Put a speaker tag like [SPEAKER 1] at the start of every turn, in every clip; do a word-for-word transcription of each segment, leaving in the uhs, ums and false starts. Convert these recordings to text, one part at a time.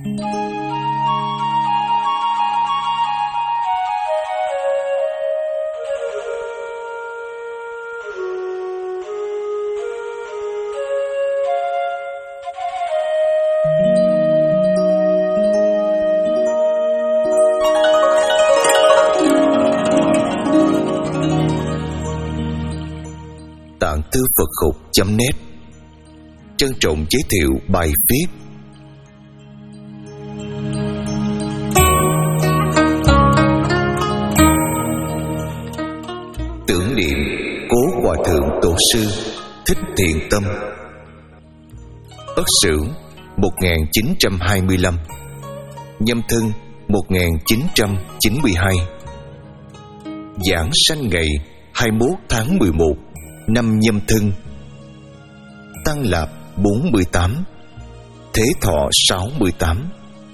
[SPEAKER 1] Tạng Thư Phật Học chấm net trân trọng giới thiệu bài viết Tưởng niệm Cố Hòa Thượng Tổ sư Thích Thiện Tâm. Ất Sửu một nghìn chín trăm hai mươi lăm, Nhâm Thân một nghìn chín trăm chín mươi hai. Giảng sanh ngày hai mươi mốt tháng mười một năm Nhâm Thân. Tăng Lạp bốn mươi tám, Thế Thọ sáu mươi tám.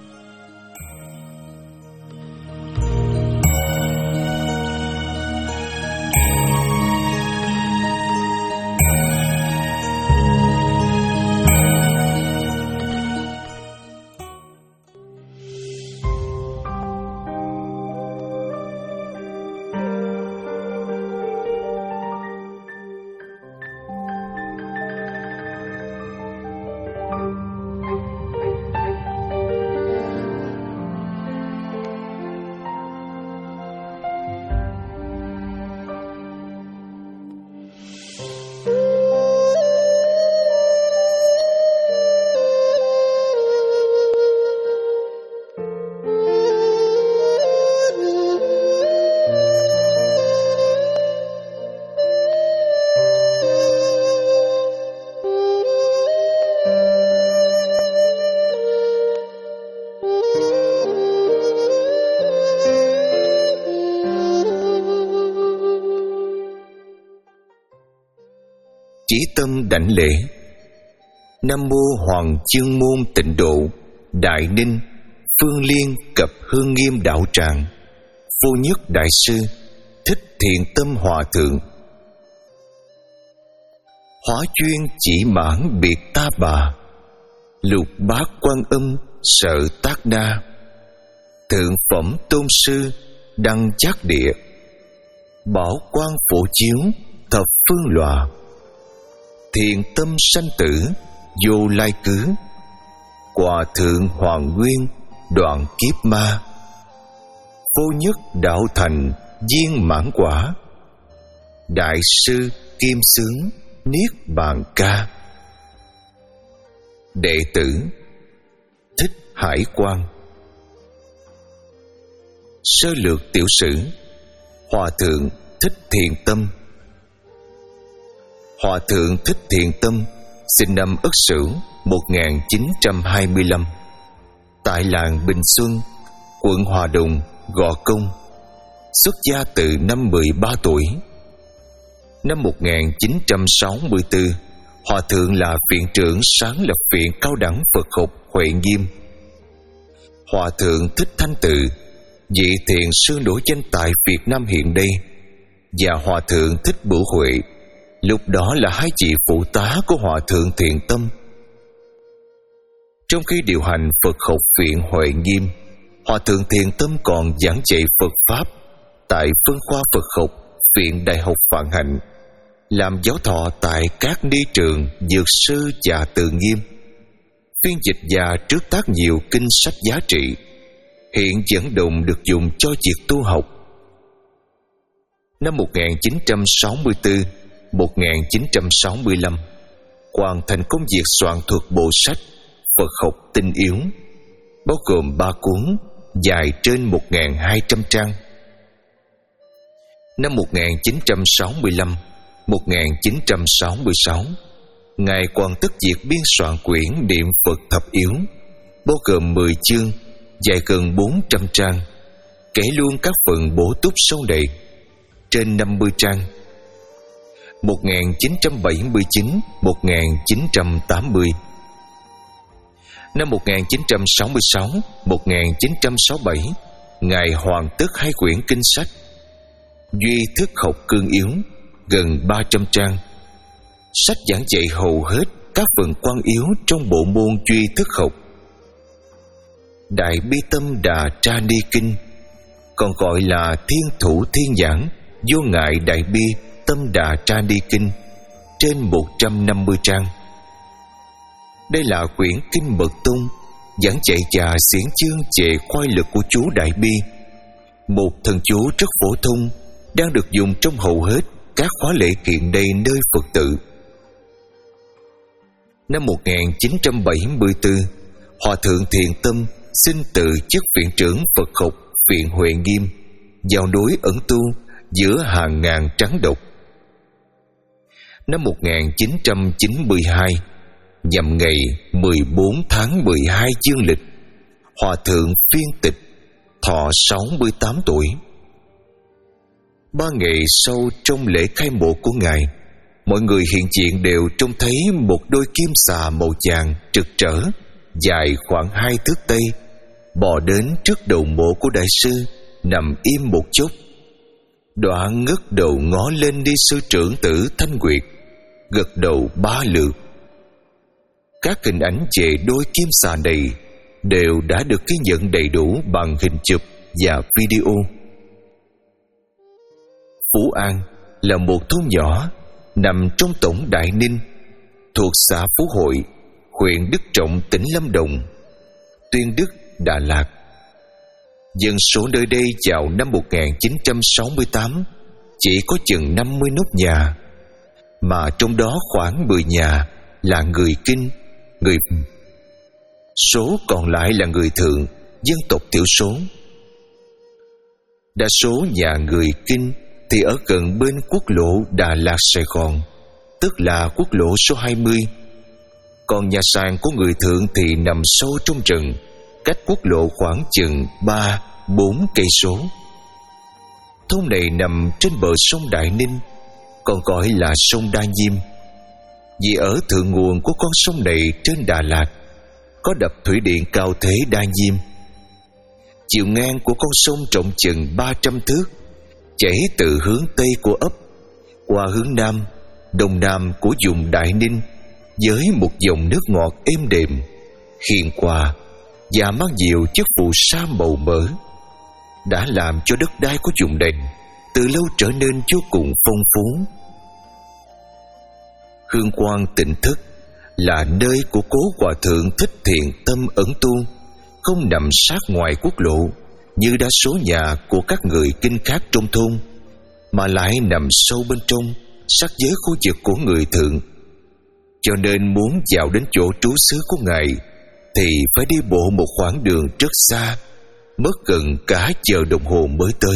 [SPEAKER 1] Chí tâm đảnh lễ. Nam mô Hoàng Chương Môn Tịnh Độ Đại Ninh Phương Liên Cập Hương Nghiêm Đạo Tràng Vô Nhất Đại Sư Thích Thiện Tâm Hòa Thượng. Hóa chuyên chỉ mãn biệt ta bà, lục bát Quan Âm sợ tác đa, thượng phẩm tôn sư đăng giác địa, bảo quan phổ chiếu thập phương lòa, thiện tâm sanh tử vô lai cứ, Hòa Thượng Hoàng Nguyên đoạn kiếp ma, vô nhất đạo thành viên mãn quả, đại sư Kim Xướng Niết Bàn Ca. Đệ tử Thích Hải Quang. Sơ lược tiểu sử. Hòa Thượng Thích Thiện Tâm. Hòa Thượng Thích Thiện Tâm sinh năm Ất Sửu một nghìn chín trăm hai mươi lăm tại làng Bình Xuân, quận Hòa Đồng, Gò Công. Xuất gia từ năm mười ba tuổi. Năm một nghìn chín trăm sáu mươi tư, Hòa Thượng là viện trưởng sáng lập Viện Cao đẳng Phật học Huệ Nghiêm. Hòa Thượng Thích Thanh Tự, vị thiện sư nổi danh tại Việt Nam hiện đây, và Hòa Thượng Thích Bửu Huệ, lúc đó là hai vị phụ tá của Hòa Thượng Thiện Tâm. Trong khi điều hành Phật học Viện Huệ Nghiêm, Hòa Thượng Thiện Tâm còn giảng dạy Phật Pháp tại phân khoa Phật học Viện Đại học Vạn Hạnh, làm giáo thọ tại các ni trường Dược Sư và Từ Nghiêm, phiên dịch và trước tác nhiều kinh sách giá trị, hiện vẫn đồng được dùng cho việc tu học. Năm một nghìn chín trăm sáu mươi tư đến một nghìn chín trăm sáu mươi lăm, hoàn thành công việc soạn thuật bộ sách Phật học tinh yếu, bao gồm ba cuốn dài trên một nghìn hai trăm trang. Năm một nghìn chín trăm sáu mươi lăm đến một nghìn chín trăm sáu mươi sáu, Ngài hoàn tất việc biên soạn quyển Niệm Phật Thập Yếu, bao gồm mười chương, dài gần bốn trăm trang, kể luôn các phần bổ túc sâu đầy, trên năm mươi trang. một nghìn chín trăm bảy mươi chín đến một nghìn chín trăm tám mươi. Năm một nghìn chín trăm sáu mươi sáu đến một nghìn chín trăm sáu mươi bảy, Ngài hoàn tất hai quyển kinh sách Duy Thức Học Cương Yếu, gần ba trăm trang, sách giảng dạy hầu hết các phần quan yếu trong bộ môn Duy Thức Học. Đại Bi Tâm Đà Tra Ni Kinh, còn gọi là Thiên Thủ Thiên Giảng Vô Ngại Đại Bi Tâm Đà Tra Ni Kinh, trên một trăm năm mươi trang. Đây là quyển kinh mật tông giảng chạy trà xiển chương về khoái lực của chú Đại Bi, một thần chú rất phổ thông, đang được dùng trong hầu hết các khóa lễ kiện đây nơi Phật tự. Năm một nghìn chín trăm bảy mươi tư, Hòa thượng Thiện Tâm xin từ chức viện trưởng Phật học Viện Huệ Nghiêm vào núi ẩn tu giữa hàng ngàn trắng độc. Năm một nghìn chín trăm chín mươi hai, nhằm ngày mười bốn tháng mười hai dương lịch, Hòa thượng Phiên Tịch thọ sáu mươi tám tuổi. Ba ngày sau trong lễ khai mộ của Ngài, mọi người hiện diện đều trông thấy một đôi kim xà màu vàng trực trở, dài khoảng hai thước tây, bò đến trước đầu mộ của đại sư, nằm im một chốc. Đoạn ngước đầu ngó lên đi sư trưởng tử Thanh Nguyệt, gật đầu ba lượt. Các hình ảnh về đôi kim xà này đều đã được ghi nhận đầy đủ bằng hình chụp và video. Phú An là một thôn nhỏ nằm trong tổng Đại Ninh, thuộc xã Phú Hội, huyện Đức Trọng, tỉnh Lâm Đồng, Tuyên Đức, Đà Lạt. Dân số nơi đây vào năm một nghìn chín trăm sáu mươi tám chỉ có chừng năm mươi nốt nhà, mà trong đó khoảng mười nhà là người Kinh, người số còn lại là người Thượng, dân tộc thiểu số. Đa số nhà người Kinh thì ở gần bên quốc lộ Đà Lạt Sài Gòn, tức là quốc lộ số hai mươi. Còn nhà sàn của người Thượng thì nằm sâu trong rừng, cách quốc lộ khoảng chừng ba bốn cây số. Thôn này nằm trên bờ sông Đại Ninh, còn gọi là sông Đa Nhiêm, vì ở thượng nguồn của con sông này trên Đà Lạt có đập thủy điện cao thế Đa Nhiêm. Chiều ngang của con sông rộng chừng ba trăm thước, chảy từ hướng tây của ấp qua hướng nam, đông nam của vùng Đại Ninh, với một dòng nước ngọt êm đềm, hiền hòa và mang nhiều chất phù sa màu mỡ, đã làm cho đất đai của vùng này từ lâu trở nên vô cùng phong phú. Hương Quang Tịnh Thất là nơi của cố Hòa thượng Thích Thiện Tâm ẩn tu, không nằm sát ngoài quốc lộ như đa số nhà của các người Kinh khác trong thôn, mà lại nằm sâu bên trong, sát giới khu vực của người Thượng. Cho nên muốn vào đến chỗ trú xứ của Ngài thì phải đi bộ một khoảng đường rất xa, mất gần cả giờ đồng hồ mới tới.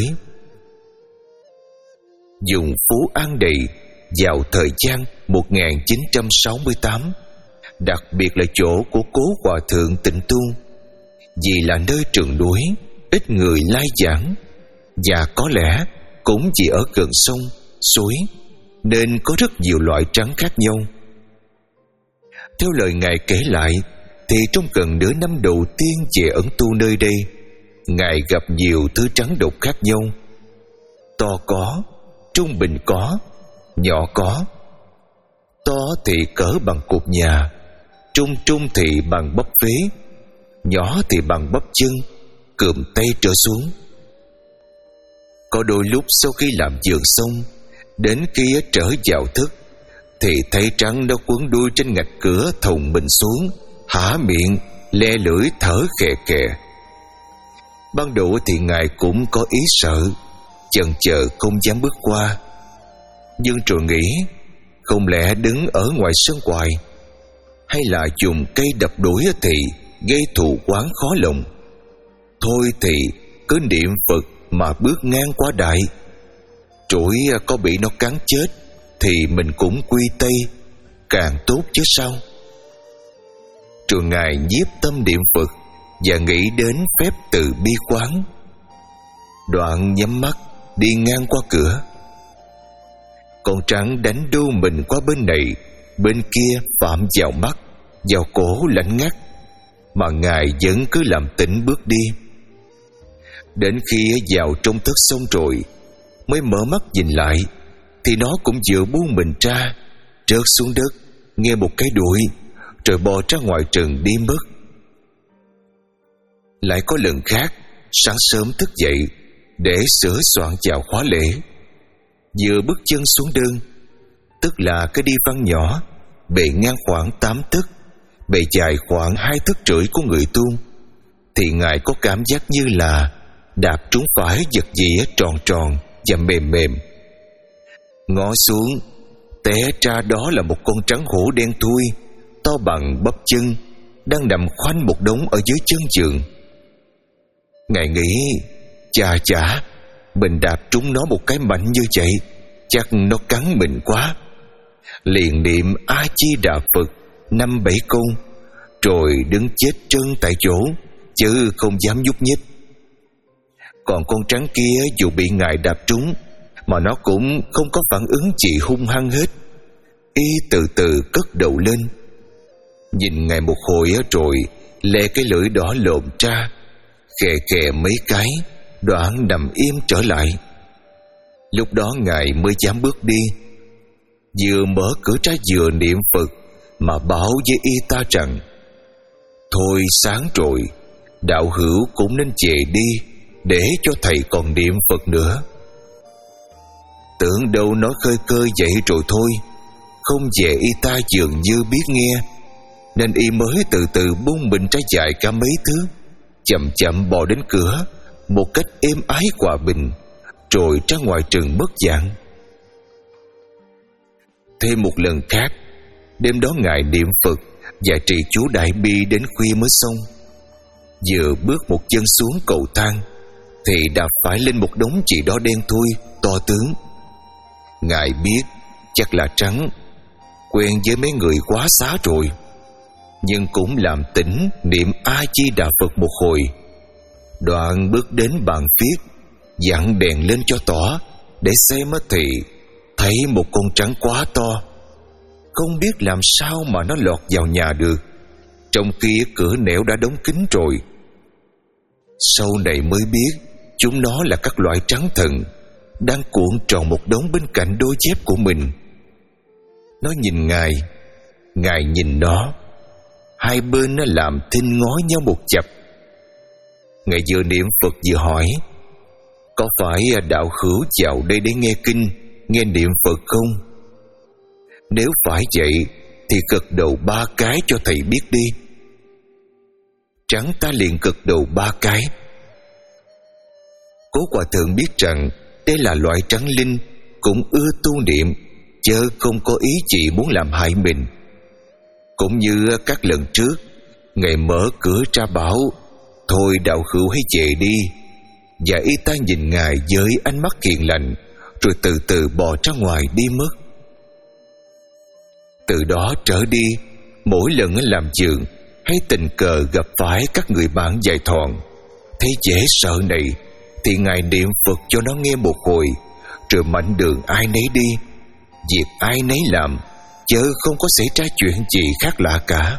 [SPEAKER 1] Dùng Phú An đầy vào thời gian một nghìn chín trăm sáu mươi tám, đặc biệt là chỗ của cố Hòa thượng Tịnh Tu, vì là nơi trường núi, ít người lai giảng, và có lẽ cũng chỉ ở gần sông, suối, nên có rất nhiều loại trắng khác nhau. Theo lời Ngài kể lại, thì trong gần nửa năm đầu tiên về ẩn tu nơi đây, Ngài gặp nhiều thứ trắng độc khác nhau. To có, trung bình có, nhỏ có. To thì cỡ bằng cột nhà, trung trung thì bằng bắp phế, nhỏ thì bằng bắp chân, cườm tay trở xuống. Có đôi lúc sau khi làm giường xong, đến khi trở vào thức, thì thấy trắng nó quấn đuôi trên ngạch cửa thùng mình xuống, há miệng, le lưỡi thở khè khè. Ban đầu thì Ngài cũng có ý sợ, chần chờ không dám bước qua, nhưng rồi nghĩ không lẽ đứng ở ngoài sân ngoài, hay là dùng cây đập đuổi thì gây thù oán khó lòng. Thôi thì cứ niệm Phật mà bước ngang qua đại, trỗi có bị nó cắn chết thì mình cũng quy tây, càng tốt chứ sao. Rồi Ngài nhiếp tâm niệm Phật và nghĩ đến phép từ bi quán. Đoạn nhắm mắt đi ngang qua cửa. Con trắng đánh đu mình qua bên này, bên kia phạm vào mắt, vào cổ lạnh ngắt, mà Ngài vẫn cứ làm tĩnh bước đi. Đến khi vào trong thất xong rồi, mới mở mắt nhìn lại, thì nó cũng vừa buông mình ra, rớt xuống đất, nghe một cái đuổi, rồi bò ra ngoài rừng đi mất. Lại có lần khác, sáng sớm thức dậy để sửa soạn chào khóa lễ. Vừa bước chân xuống đơn, tức là cái đi văn nhỏ, bề ngang khoảng tám tấc, bề dài khoảng hai tấc rưỡi của người tu, thì Ngài có cảm giác như là đạp trúng phải vật gì tròn tròn và mềm mềm. Ngó xuống, té ra đó là một con trắng hổ đen thui, to bằng bắp chân, đang nằm khoanh một đống ở dưới chân giường. Ngài nghĩ, chà chà, mình đạp trúng nó một cái mạnh như vậy, chắc nó cắn mình quá. Liền niệm A Di Đà Phật năm bảy câu, rồi đứng chết chân tại chỗ, chứ không dám nhúc nhích. Còn con trắng kia dù bị Ngài đạp trúng mà nó cũng không có phản ứng gì hung hăng hết. Y từ từ cất đầu lên, nhìn Ngài một hồi rồi lê cái lưỡi đỏ lộn ra, khè khè mấy cái, đoạn nằm im trở lại. Lúc đó Ngài mới dám bước đi. Vừa mở cửa ra vừa niệm Phật mà bảo với y ta rằng: thôi sáng rồi, đạo hữu cũng nên về đi, để cho thầy còn niệm Phật nữa. Tưởng đâu nói khơi khơi vậy rồi thôi, không về y ta dường như biết nghe, nên y mới từ từ bung mình ra dài cả mấy thước, chậm chậm bò đến cửa một cách êm ái hòa bình, rồi ra ngoài rừng mất dạng. Thêm một lần khác, đêm đó Ngài niệm Phật và trì chú Đại Bi đến khuya mới xong. Vừa bước một chân xuống cầu thang thì đạp phải lên một đống gì đó đen thui, to tướng. Ngài biết chắc là trắng, quen với mấy người quá xá rồi, nhưng cũng làm tỉnh niệm A Di Đà Phật một hồi. Đoạn bước đến bàn viết, dặn đèn lên cho tỏ, để xem thì thấy một con trắng quá to, không biết làm sao mà nó lọt vào nhà được, trong khi cửa nẻo đã đóng kín rồi. Sau này mới biết chúng nó là các loại trắng thần, đang cuộn tròn một đống bên cạnh đôi dép của mình. Nó nhìn Ngài, Ngài nhìn nó, hai bên nó làm thinh ngó nhau một chập. Ngài vừa niệm Phật vừa hỏi: có phải đạo hữu vào đây để nghe kinh, nghe niệm Phật không? Nếu phải vậy thì gật đầu ba cái cho thầy biết đi. Trắng ta liền gật đầu ba cái. Cố Hòa Thượng biết rằng đây là loại trắng linh, cũng ưa tu niệm, chớ không có ý gì muốn làm hại mình. Cũng như các lần trước, Ngài mở cửa ra bảo: thôi đạo hữu hãy về đi. Và y ta nhìn Ngài với ánh mắt hiền lành, rồi từ từ bò ra ngoài đi mất. Từ đó trở đi, mỗi lần làm giường hay tình cờ gặp phải các người bạn dài thòn, thấy dễ sợ này thì Ngài niệm Phật cho nó nghe một hồi, rồi mạnh đường ai nấy đi, việc ai nấy làm, chớ không có xảy ra chuyện gì khác lạ cả.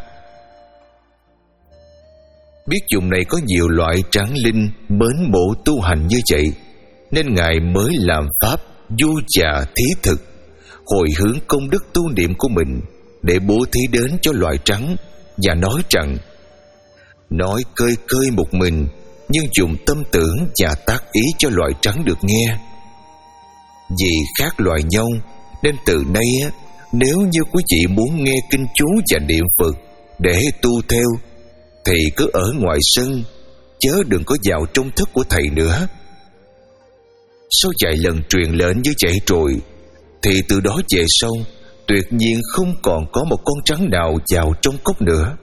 [SPEAKER 1] Biết vùng này có nhiều loại tráng linh mến mộ tu hành như vậy, nên Ngài mới làm pháp du trà thí thực, hồi hướng công đức tu niệm của mình để bố thí đến cho loài trắng, và nói rằng: nói cơi cơi một mình, nhưng dùng tâm tưởng và tác ý cho loài trắng được nghe. Vì khác loài nhau, nên từ nay nếu như quý vị muốn nghe kinh chú và niệm Phật để tu theo, thì cứ ở ngoài sân, chớ đừng có vào trong thức của thầy nữa. Sau vài lần truyền lệnh như vậy rồi, thì từ đó về sau tuyệt nhiên không còn có một con trắng nào vào trong cốc nữa.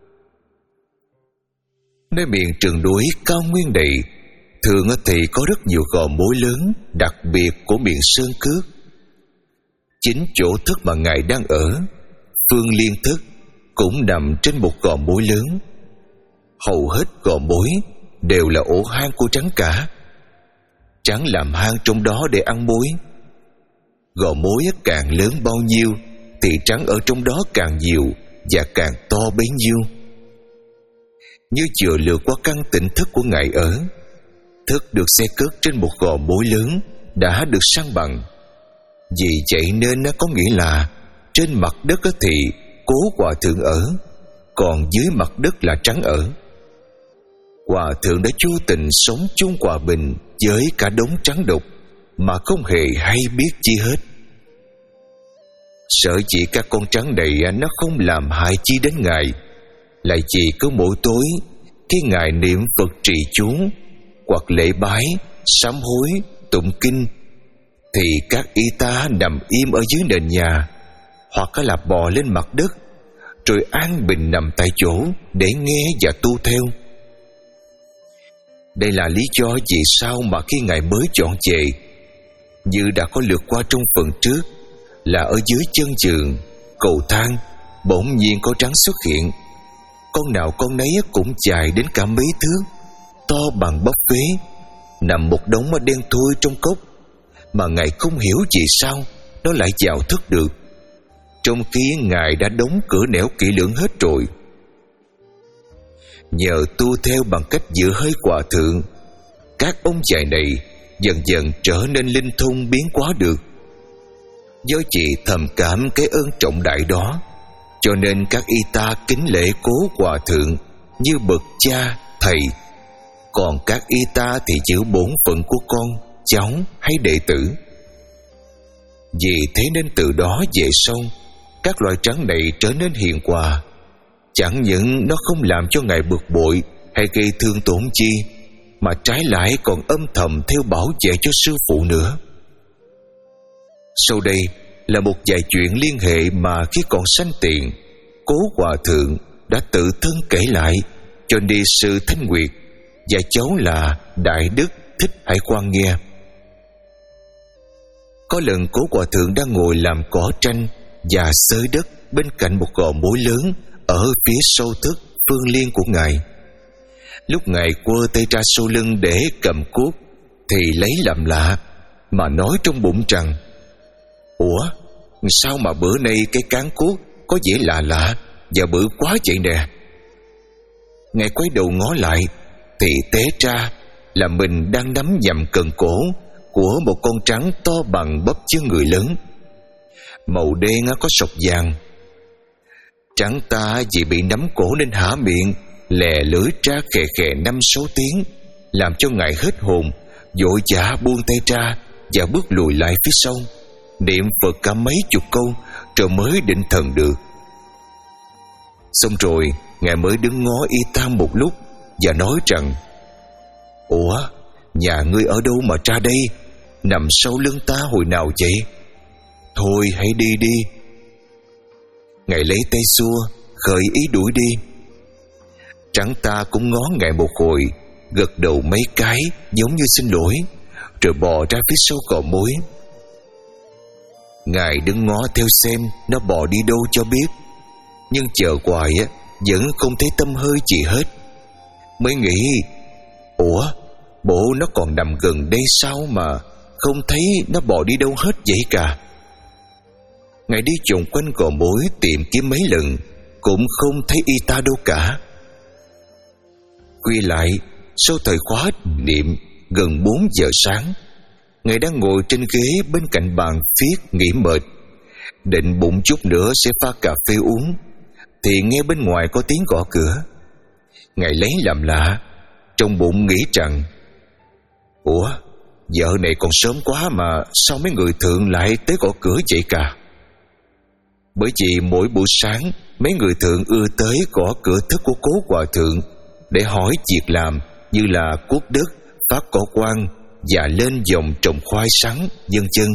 [SPEAKER 1] Nơi miền rừng núi cao nguyên này, thường thì có rất nhiều gò mối lớn đặc biệt của miền Sơn Cước. Chính chỗ thức mà Ngài đang ở, Phương Liên Thức, cũng nằm trên một gò mối lớn. Hầu hết gò mối đều là ổ hang của trắng cả. Trắng làm hang trong đó để ăn mối. Gò mối càng lớn bao nhiêu thì trắng ở trong đó càng nhiều và càng to bấy nhiêu. Như vừa lượt qua căn tỉnh thức của Ngài ở, thức được xe cất trên một gò mối lớn đã được san bằng. Vì vậy nên nó có nghĩa là trên mặt đất thì Cố Hòa Thượng ở, còn dưới mặt đất là trắng ở. Hòa thượng đã vô tình sống chung hòa bình với cả đống trắng đục mà không hề hay biết chi hết. Sợ chỉ các con trắng này nó không làm hại chi đến Ngài, lại chỉ cứ mỗi tối khi Ngài niệm Phật trì chú hoặc lễ bái, sám hối, tụng kinh, thì các y tá nằm im ở dưới nền nhà hoặc là bò lên mặt đất, rồi an bình nằm tại chỗ để nghe và tu theo. Đây là lý do vì sao mà khi Ngài mới chọn về, như đã có lượt qua trong phần trước, là ở dưới chân giường, cầu thang, bỗng nhiên có trắng xuất hiện. Con nào con nấy cũng dài đến cả mấy thước, to bằng bắp phế, nằm một đống đen thui trong cốc, mà Ngài không hiểu vì sao nó lại vào thức được, trong khi Ngài đã đóng cửa nẻo kỹ lưỡng hết rồi. Nhờ tu theo bằng cách giữ hơi hòa thượng, các ông già này dần dần trở nên linh thông biến hóa được. Do chị thầm cảm cái ơn trọng đại đó, cho nên các y tá kính lễ cố hòa thượng như bậc cha, thầy. Còn các y tá thì giữ bổn phận của con, cháu hay đệ tử. Vì thế nên từ đó về sau, các loài trắng này trở nên hiền hòa. Chẳng những nó không làm cho Ngài bực bội hay gây thương tổn chi, mà trái lại còn âm thầm theo bảo vệ cho sư phụ nữa. Sau đây là một vài chuyện liên hệ mà khi còn sanh tiền, cố hòa thượng đã tự thân kể lại cho ni sư Thanh Nguyệt và cháu là Đại Đức Thích Hải Quang nghe. Có lần cố hòa thượng đang ngồi làm cỏ tranh và xới đất bên cạnh một gò mối lớn ở phía sâu thức phương liên của Ngài. Lúc Ngài quơ tay ra sau lưng để cầm cuốc, thì lấy làm lạ mà nói trong bụng rằng: "Ủa, sao mà bữa nay cái cán cuốc có vẻ lạ lạ và bự quá vậy nè?" Ngài quay đầu ngó lại thì té ra là mình đang nắm nhầm cần cổ của một con trắng to bằng bắp chân người lớn, màu đen có sọc vàng. Trắng ta vì bị nắm cổ nên há miệng lè lưỡi ra khè khè năm sáu tiếng, làm cho Ngài hết hồn, vội vã buông tay ra và bước lùi lại phía sau, niệm Phật cả mấy chục câu rồi mới định thần được. Xong rồi Ngài mới đứng ngó y tá một lúc và nói rằng: "Ủa, nhà ngươi ở đâu mà ra đây, nằm sau lưng ta hồi nào vậy? Thôi hãy đi đi." Ngài lấy tay xua, khởi ý đuổi đi. Trắng ta cũng ngó Ngài một hồi, gật đầu mấy cái giống như xin lỗi, rồi bò ra phía sau cỏ mối. Ngài đứng ngó theo xem nó bò đi đâu cho biết, nhưng chờ hoài á vẫn không thấy tăm hơi gì hết. Mới nghĩ: "Ủa, bộ nó còn nằm gần đây sao mà không thấy nó bò đi đâu hết vậy cả?" Ngài đi vòng quanh cò mối tìm kiếm mấy lần, cũng không thấy y tá đâu cả. Khuya lại, sau thời khóa niệm gần bốn giờ sáng, Ngài đang ngồi trên ghế bên cạnh bàn viết nghỉ mệt, định bụng chút nữa sẽ pha cà phê uống, thì nghe bên ngoài có tiếng gõ cửa. Ngài lấy làm lạ, trong bụng nghĩ rằng: "Ủa, giờ này còn sớm quá mà sao mấy người thượng lại tới gõ cửa vậy cả?" Bởi vì mỗi buổi sáng mấy người thượng ưa tới gõ cửa thức của cố hòa thượng để hỏi việc làm như là cuốc đất, phát cỏ quan và lên dòng trồng khoai sắn, vân vân.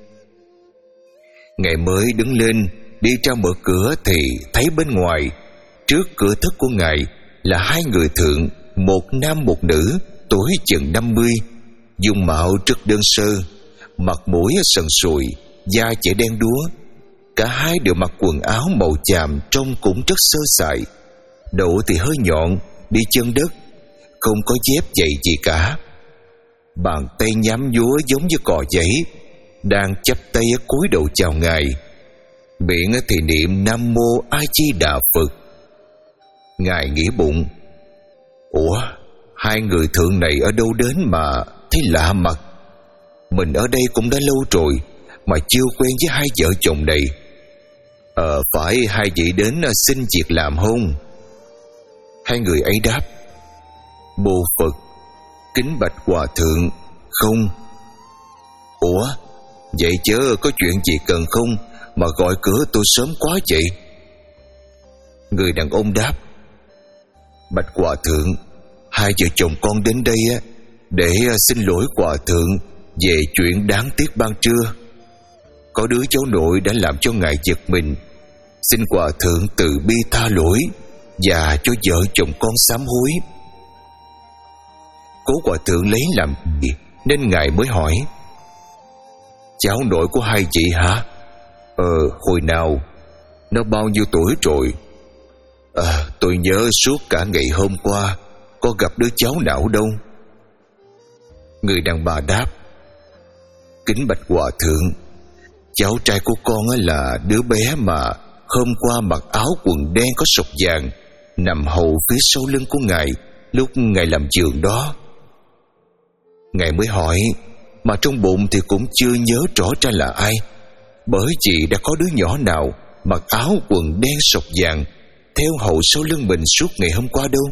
[SPEAKER 1] Ngài mới đứng lên đi ra mở cửa thì thấy bên ngoài, trước cửa thức của Ngài là hai người thượng, một nam một nữ, tuổi chừng năm mươi, dung mạo rất đơn sơ, mặt mũi sần sùi, da chỉ đen đúa. Cả hai đều mặc quần áo màu chàm trông cũng rất sơ sài, đầu thì hơi nhọn, đi chân đất, không có dép giày gì cả. Bàn tay nhắm nhúa giống như cò giấy, đang chắp tay cúi đầu chào Ngài, miệng thì niệm Nam Mô A Di Đà Phật. Ngài nghĩ bụng: "Ủa, hai người thượng này ở đâu đến mà thấy lạ mặt? Mình ở đây cũng đã lâu rồi mà chưa quen với hai vợ chồng này. Ờ, phải hai vị đến xin việc làm không?" Hai người ấy đáp: Mô Phật. Kính bạch hòa thượng. Không. Ủa, vậy chớ có chuyện gì cần không mà gọi cửa tôi sớm quá vậy? Người đàn ông đáp: Bạch hòa thượng, hai vợ chồng con đến đây á để xin lỗi hòa thượng về chuyện đáng tiếc ban trưa. Có đứa cháu nội đã làm cho ngài giật mình. Xin hòa thượng từ bi tha lỗi và cho vợ chồng con sám hối. Cố hòa thượng lấy làm gì nên ngài mới hỏi: Cháu nội của hai chị hả? Ờ, hồi nào? Nó bao nhiêu tuổi rồi? À, tôi nhớ suốt cả ngày hôm qua có gặp đứa cháu nào đâu. Người đàn bà đáp: Kính bạch hòa thượng, cháu trai của con là đứa bé mà hôm qua mặc áo quần đen có sọc vàng, nằm hầu phía sau lưng của ngài lúc ngài làm giường đó. Ngài mới hỏi, mà trong bụng thì cũng chưa nhớ rõ ra là ai, bởi vì đã có đứa nhỏ nào mặc áo quần đen sọc vàng theo hầu sau lưng mình suốt ngày hôm qua đâu.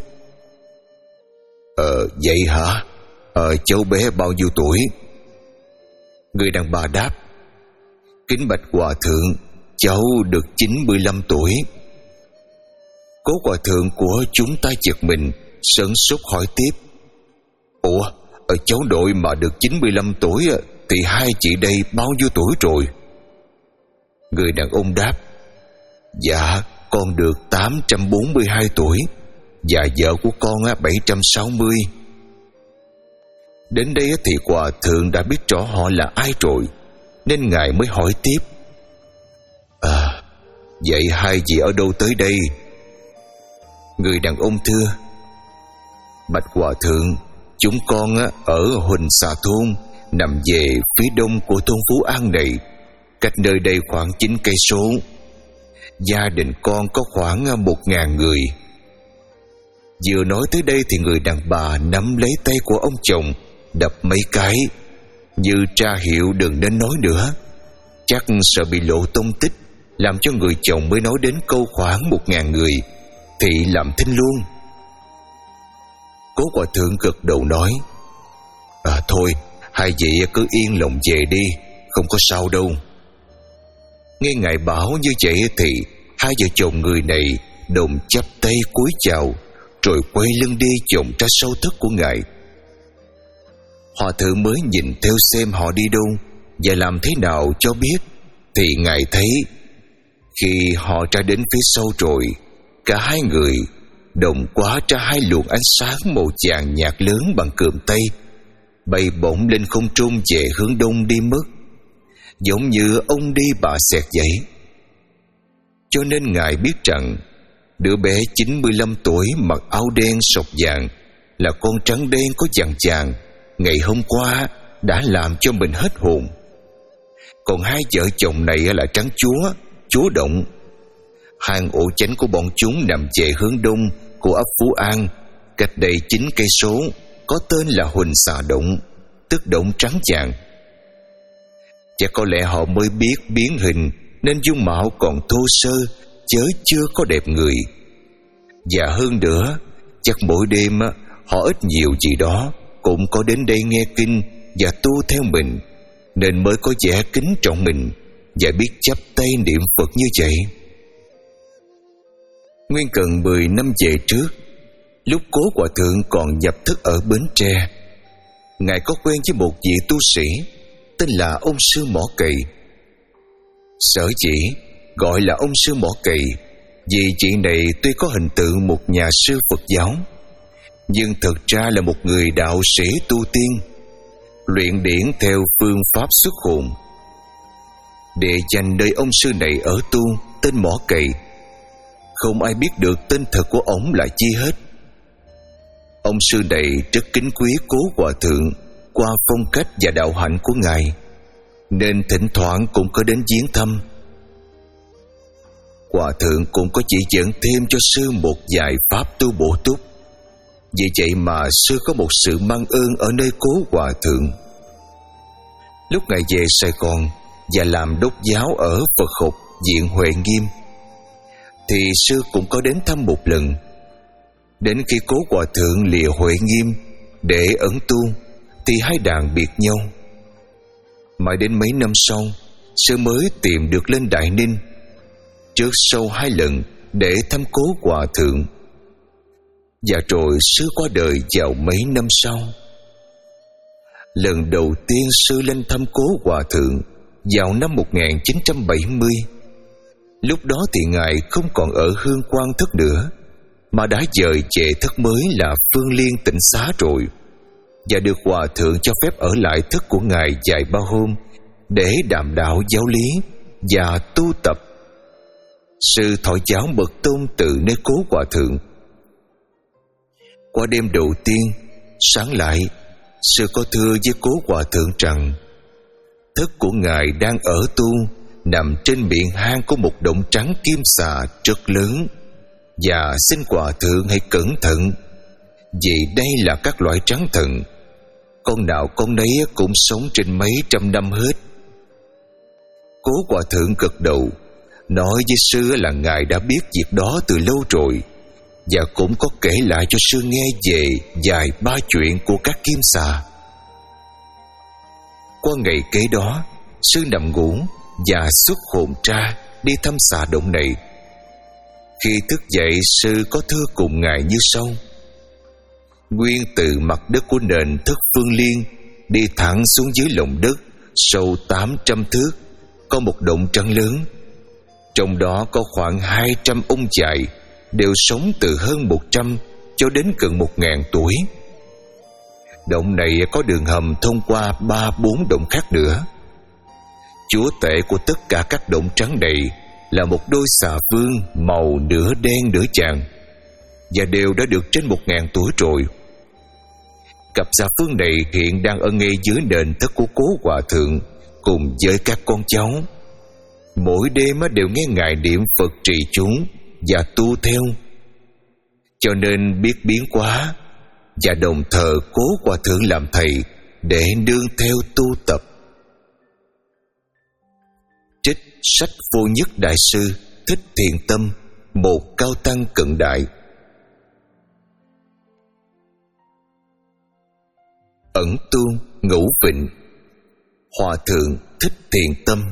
[SPEAKER 1] Ờ, vậy hả? Ờ, cháu bé bao nhiêu tuổi? Người đàn bà đáp: Kính bạch hòa thượng, cháu được chín mươi lăm tuổi. Cố hòa thượng của chúng ta giật mình, sửng sốt hỏi tiếp: Ủa, ở cháu nội mà được chín mươi lăm tuổi thì hai chị đây bao nhiêu tuổi rồi? Người đàn ông đáp: Dạ, con được tám trăm bốn mươi hai tuổi và vợ của con bảy trăm sáu mươi. Đến đây thì hòa thượng đã biết rõ họ là ai rồi, nên ngài mới hỏi tiếp: À, vậy hai chị ở đâu tới đây? Người đàn ông thưa: Bạch hòa thượng, chúng con ở Huỳnh Xà Thôn, nằm về phía đông của thôn Phú An này, cách nơi đây khoảng chín cây số. Gia đình con có khoảng một ngàn người. Vừa nói tới đây thì người đàn bà nắm lấy tay của ông chồng, đập mấy cái như tra hiệu đừng nên nói nữa. Chắc sợ bị lộ tung tích, làm cho người chồng mới nói đến câu khoảng một ngàn người thì làm thinh luôn. Cố hòa thượng gật đầu nói: À thôi, hai vị cứ yên lòng về đi, không có sao đâu. Nghe ngài bảo như vậy thì hai vợ chồng người này đồng chắp tay cúi chào, rồi quay lưng đi chồm ra sau thất của ngài. Hòa thượng mới nhìn theo xem họ đi đâu và làm thế nào cho biết, thì ngài thấy khi họ ra đến phía sau rồi, cả hai người đồng quá ra hai luồng ánh sáng màu vàng nhạt lớn bằng cườm tay, bay bổng lên không trung về hướng đông đi mất, giống như ông đi bà xẹt vậy. Cho nên ngài biết rằng đứa bé chín mươi lăm tuổi mặc áo đen sọc vàng là con trắng đen có vàng vàng ngày hôm qua đã làm cho mình hết hồn. Còn hai vợ chồng này là trắng chúa, chúa động. Hang ổ chánh của bọn chúng nằm về hướng đông của ấp Phú An, cách đây chín cây số, có tên là Huỳnh Xà Động, tức động trắng vàng. Chắc có lẽ họ mới biết biến hình nên dung mạo còn thô sơ, chớ chưa có đẹp người. Và hơn nữa, chắc mỗi đêm họ ít nhiều gì đó cũng có đến đây nghe kinh và tu theo mình, nên mới có vẻ kính trọng mình và biết chắp tay niệm Phật như vậy. Nguyên cần mười năm về trước, lúc Cố hòa thượng còn nhập thức ở Bến Tre, ngài có quen với một vị tu sĩ tên là ông sư Mỏ Cày. Sở dĩ gọi là ông sư Mỏ Cày vì chị này tuy có hình tượng một nhà sư Phật giáo, nhưng thực ra là một người đạo sĩ tu tiên, luyện điển theo phương pháp xuất hồn. Địa danh nơi ông sư này ở tu tên Mỏ Cày, không ai biết được tên thật của ổng là chi hết. Ông sư này rất kính quý Cố hòa thượng qua phong cách và đạo hạnh của ngài, nên thỉnh thoảng cũng có đến viếng thăm. Hòa thượng cũng có chỉ dẫn thêm cho sư một vài pháp tu bổ túc. Vì vậy mà sư có một sự mang ơn ở nơi Cố hòa thượng. Lúc ngài về Sài Gòn và làm đốc giáo ở Phật học viện Huệ Nghiêm, thì sư cũng có đến thăm một lần. Đến khi Cố Hòa Thượng lìa Huệ Nghiêm để ẩn tu thì hai đàn biệt nhau. Mãi đến mấy năm sau, sư mới tìm được lên Đại Ninh, trước sau hai lần để thăm Cố Hòa Thượng. Và rồi sư qua đời vào mấy năm sau. Lần đầu tiên sư lên thăm Cố Hòa Thượng vào năm một nghìn chín trăm bảy mươi. Lúc đó thì ngài không còn ở Hương Quang Thất nữa, mà đã dời về thất mới là Phương Liên Tịnh Xá rồi, và được Hòa Thượng cho phép ở lại thất của ngài vài ba hôm để đàm đạo giáo lý và tu tập. Sư thọ giáo bậc tôn từ nơi Cố Hòa Thượng. Qua đêm đầu tiên, sáng lại, sư có thưa với Cố Hòa Thượng rằng thất của ngài đang ở tu nằm trên miệng hang của một động trắng kim xà rất lớn, và xin Hòa Thượng hãy cẩn thận, vì đây là các loại trắng thần, con nào con nấy cũng sống trên mấy trăm năm hết. Cố Hòa Thượng gật đầu, nói với sư là ngài đã biết việc đó từ lâu rồi, và cũng có kể lại cho sư nghe về vài ba chuyện của các kim xà. Qua ngày kế đó, sư nằm ngủ và xuất hồn ra đi thăm xà động này. Khi thức dậy, sư có thưa cùng ngài như sau: nguyên từ mặt đất của nền thất Phương Liên đi thẳng xuống dưới lòng đất sâu tám trăm thước, có một động trắng lớn. Trong đó có khoảng hai trăm ông chài, đều sống từ hơn một trăm cho đến gần một ngàn tuổi. Động này có đường hầm thông qua ba bốn động khác nữa. Chúa tể của tất cả các động trắng này là một đôi xà vương màu nửa đen nửa chàng, và đều đã được trên một ngàn tuổi rồi. Cặp xà vương này hiện đang ở ngay dưới nền thất của Cố Hòa Thượng cùng với các con cháu. Mỗi đêm đều nghe ngài niệm Phật trì chú và tu theo, cho nên biết biến quá, và đồng thờ Cố Hòa Thượng làm thầy để nương theo tu tập. Trích sách Vô Nhất Đại Sư Thích Thiện Tâm, một cao tăng cận đại. Ẩn tu Ngũ Vịnh. Hòa Thượng Thích Thiện Tâm.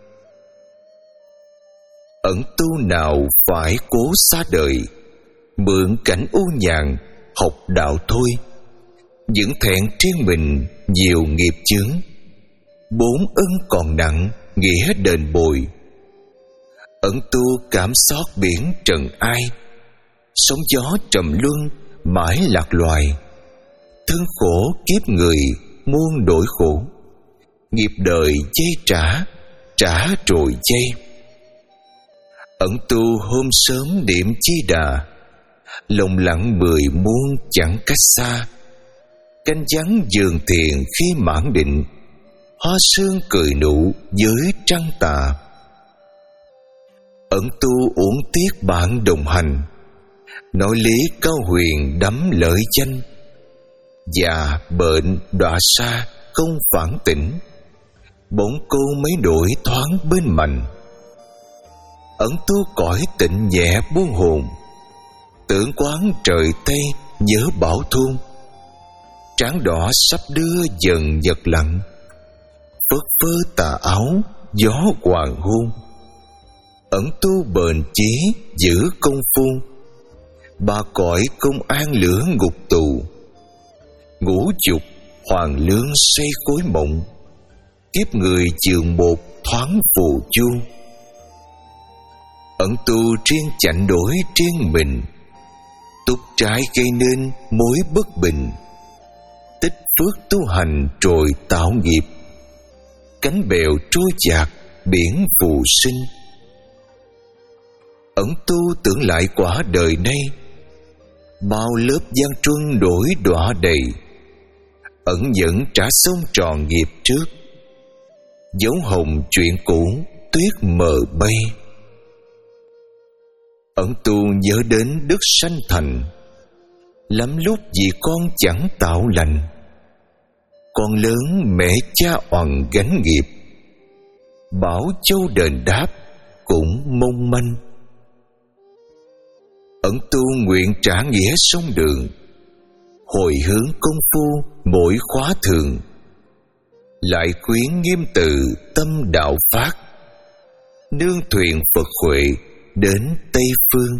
[SPEAKER 1] Ẩn tu nào phải cố xa đời, mượn cảnh u nhàn học đạo thôi. Những thẹn riêng mình nhiều nghiệp chướng, bốn ân còn nặng nghĩa đền bồi. Ẩn tu cảm xót biển trần ai, sóng gió trầm luân mãi lạc loài. Thân khổ kiếp người muôn đổi khổ, nghiệp đời dây trả, trả rồi dây. Ẩn tu hôm sớm niệm chi đà, lòng lặng mười muôn chẳng cách xa. Canh vắng giường thiền khi mãn định, hoa sương cười nụ với trăng tà. Ẩn tu uổng tiếc bạn đồng hành, nói lý cao huyền đắm lợi danh. Già bệnh đọa xa không phản tỉnh, bỗng cô mấy đổi thoáng bên mạnh. Ẩn tu cõi tịnh nhẹ buông hồn, tưởng quán trời Tây nhớ bảo thôn. Trán đỏ sắp đưa dần giật lặng, phất phơ tà áo gió hoàng hôn. Ẩn tu bền chí giữ công phu, ba cõi công an lửa ngục tù. Ngũ dục hoàng lương say khối mộng, kiếp người giường một thoáng phù du. Ẩn tu riêng chạnh đổi riêng mình, túc trái gây nên mối bất bình. Tích phước tu hành rồi tạo nghiệp, cánh bèo trôi dạt biển phù sinh. Ẩn tu tưởng lại quả đời nay, bao lớp gian truân đổi đọa đầy. Ẩn nhẫn trả xong tròn nghiệp trước, dấu hồng chuyện cũ tuyết mờ bay. Ẩn tu nhớ đến đức sanh thành, lắm lúc vì con chẳng tạo lành. Con lớn mẹ cha oằn gánh nghiệp, bảo châu đền đáp cũng mong manh. Ẩn tu nguyện trả nghĩa sông đường, hồi hướng công phu mỗi khóa thường, lại quyến nghiêm từ tâm đạo phát, nương thuyền Phật huệ đến Tây phương.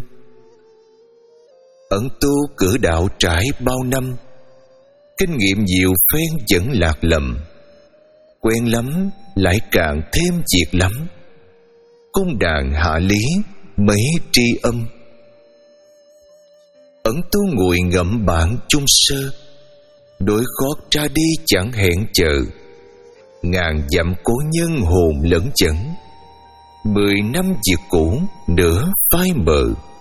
[SPEAKER 1] Ẩn tu cử đạo trải bao năm, kinh nghiệm nhiều phen vẫn lạc lầm, quen lắm lại càng thêm việc lắm, cung đàn hạ lý mấy tri âm. Ẩn tu ngồi ngậm bản chung sơ, đôi gót ra đi chẳng hẹn chờ, ngàn dặm cố nhân hồn lẫn chẩn, mười năm việc cũ nửa phai mờ.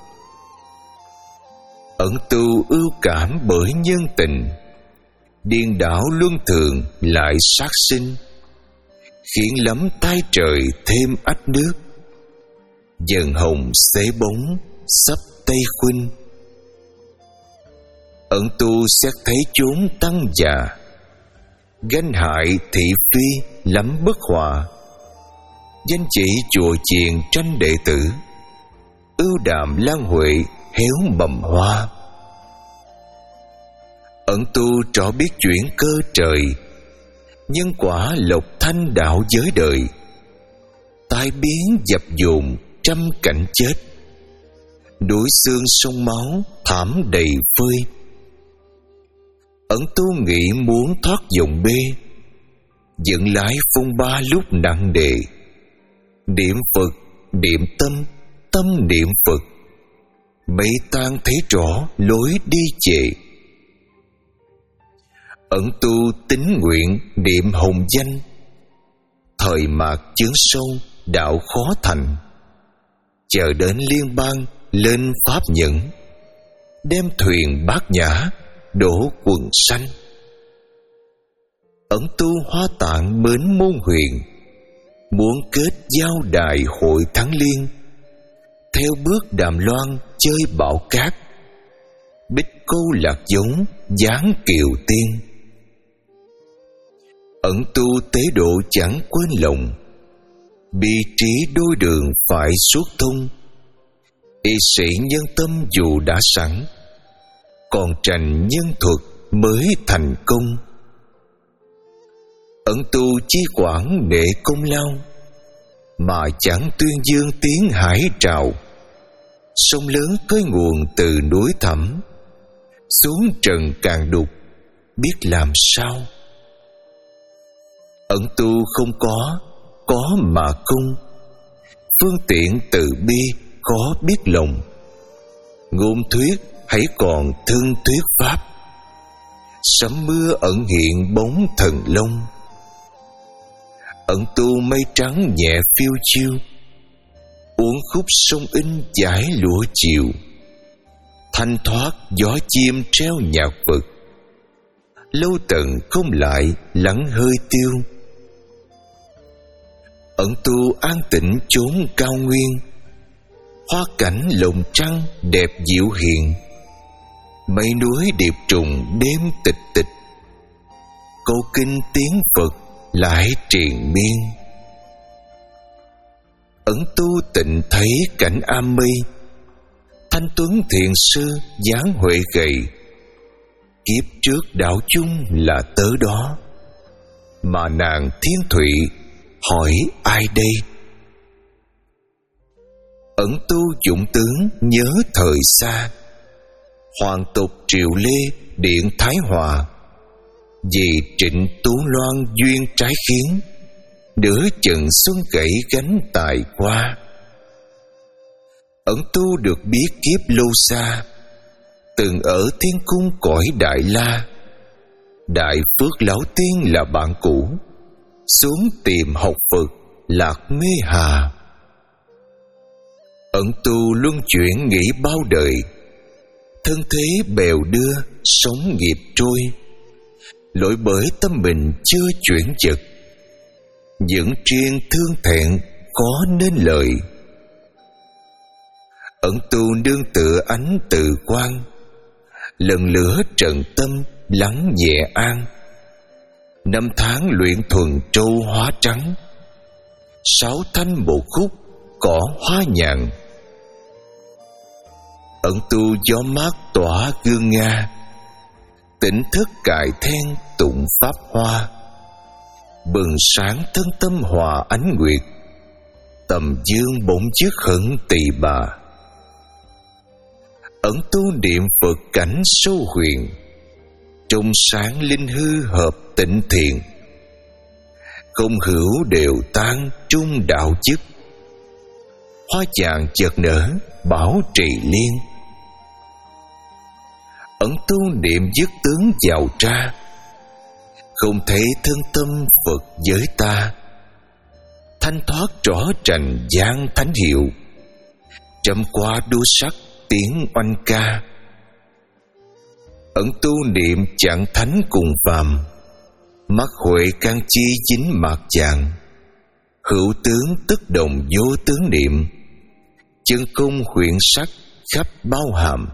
[SPEAKER 1] Ẩn tu ưu cảm bởi nhân tình, điên đảo luân thường lại sát sinh, khiến lắm tai trời thêm ách nước, dần hồng xế bóng sắp tây khuynh. Ẩn tu xét thấy chốn tăng già, ganh hại thị phi lắm bất hòa, danh chỉ chùa chiền tranh đệ tử, ưu đàm lan huệ héo mầm hoa. Ẩn tu rõ biết chuyển cơ trời, nhân quả lộc thanh đạo giới đời, tai biến dập dồn trăm cảnh chết, đuổi xương sông máu thảm đầy phơi. Ẩn tu nghĩ muốn thoát dòng bê, dựng lái phong ba lúc nặng đề, niệm Phật niệm tâm, tâm niệm Phật, mây tan thấy rõ lối đi về. Ẩn tu tín nguyện niệm hồng danh, thời mạt chướng sâu đạo khó thành, chờ đến liên bang lên pháp nhẫn, đem thuyền bát nhã đổ quần xanh. Ẩn tu hóa tạng mến môn huyền, muốn kết giao đài hội thắng liên, theo bước đàm loan chơi bảo cát, bích câu lạc giống dáng kiều tiên. Ẩn tu tế độ chẳng quên lòng, bi trí đôi đường phải suốt thông, y sĩ nhân tâm dù đã sẵn, còn trành nhân thuật mới thành công. Ẩn tu chi quản nể công lao, mà chẳng tuyên dương tiếng hải trào, sông lớn tới nguồn từ núi thẳm, xuống trần càng đục biết làm sao. Ẩn tu không có, có mà không, phương tiện từ bi khó biết lòng, ngôn thuyết hãy còn thân thuyết pháp, sấm mưa ẩn hiện bóng thần long. Ẩn tu mây trắng nhẹ phiêu chiêu, uống khúc sông in giải lụa chiều, thanh thoát gió chim treo nhạc vực, lâu tận không lại lắng hơi tiêu. Ẩn tu an tịnh chốn cao nguyên, hoa cảnh lộng trăng đẹp dịu hiền, mây núi điệp trùng đêm tịch tịch, câu kinh tiếng Phật lại triền miên. Ẩn tu tịnh thấy cảnh am mây, thanh tuấn thiền sư dáng huệ gầy, kiếp trước đạo chung là tớ đó, mà nàng thiên thụy hỏi ai đây? Ẩn tu dụng tướng nhớ thời xa, hoàng tục triều Lê điện Thái Hòa, vì Trịnh Tú Loan duyên trái khiến, đỡ chừng xuân gãy gánh tài qua. Ẩn tu được biết kiếp lâu xa, từng ở thiên cung cõi Đại La, Đại Phước Lão Tiên là bạn cũ, xuống tìm học Phật lạc mê hà. Ẩn tu luân chuyển nghĩ bao đời, thân thế bèo đưa sống nghiệp trôi, lỗi bởi tâm mình chưa chuyển chực, những triền thương thẹn khó nên lời. Ẩn tu nương tựa ánh từ quang, lần lửa trần tâm lắng nhẹ an, năm tháng luyện thuần trâu hóa trắng, sáu thanh một khúc cỏ hoa nhàn. Ẩn tu gió mát tỏa gương nga, tỉnh thức cài then tụng pháp hoa. Bừng sáng thân tâm hòa ánh nguyệt, tầm dương bỗng chiếc khẩn tỳ bà. Ẩn tu niệm Phật cảnh sâu huyền, trong sáng linh hư hợp tịnh thiện. Không hữu đều tan trung đạo chức, hoa chàng chợt nở bảo trì liên. Ẩn tu niệm dứt tướng vào tra, không thấy thân tâm Phật giới ta. Thanh thoát rõ trành giang thánh hiệu, trầm qua đua sắc tiếng oanh ca. Ẩn tu niệm chẳng thánh cùng phàm, mắt huệ can chi chính mạc chàng. Hữu tướng tức đồng vô tướng niệm, chân cung huyện sắc khắp bao hàm.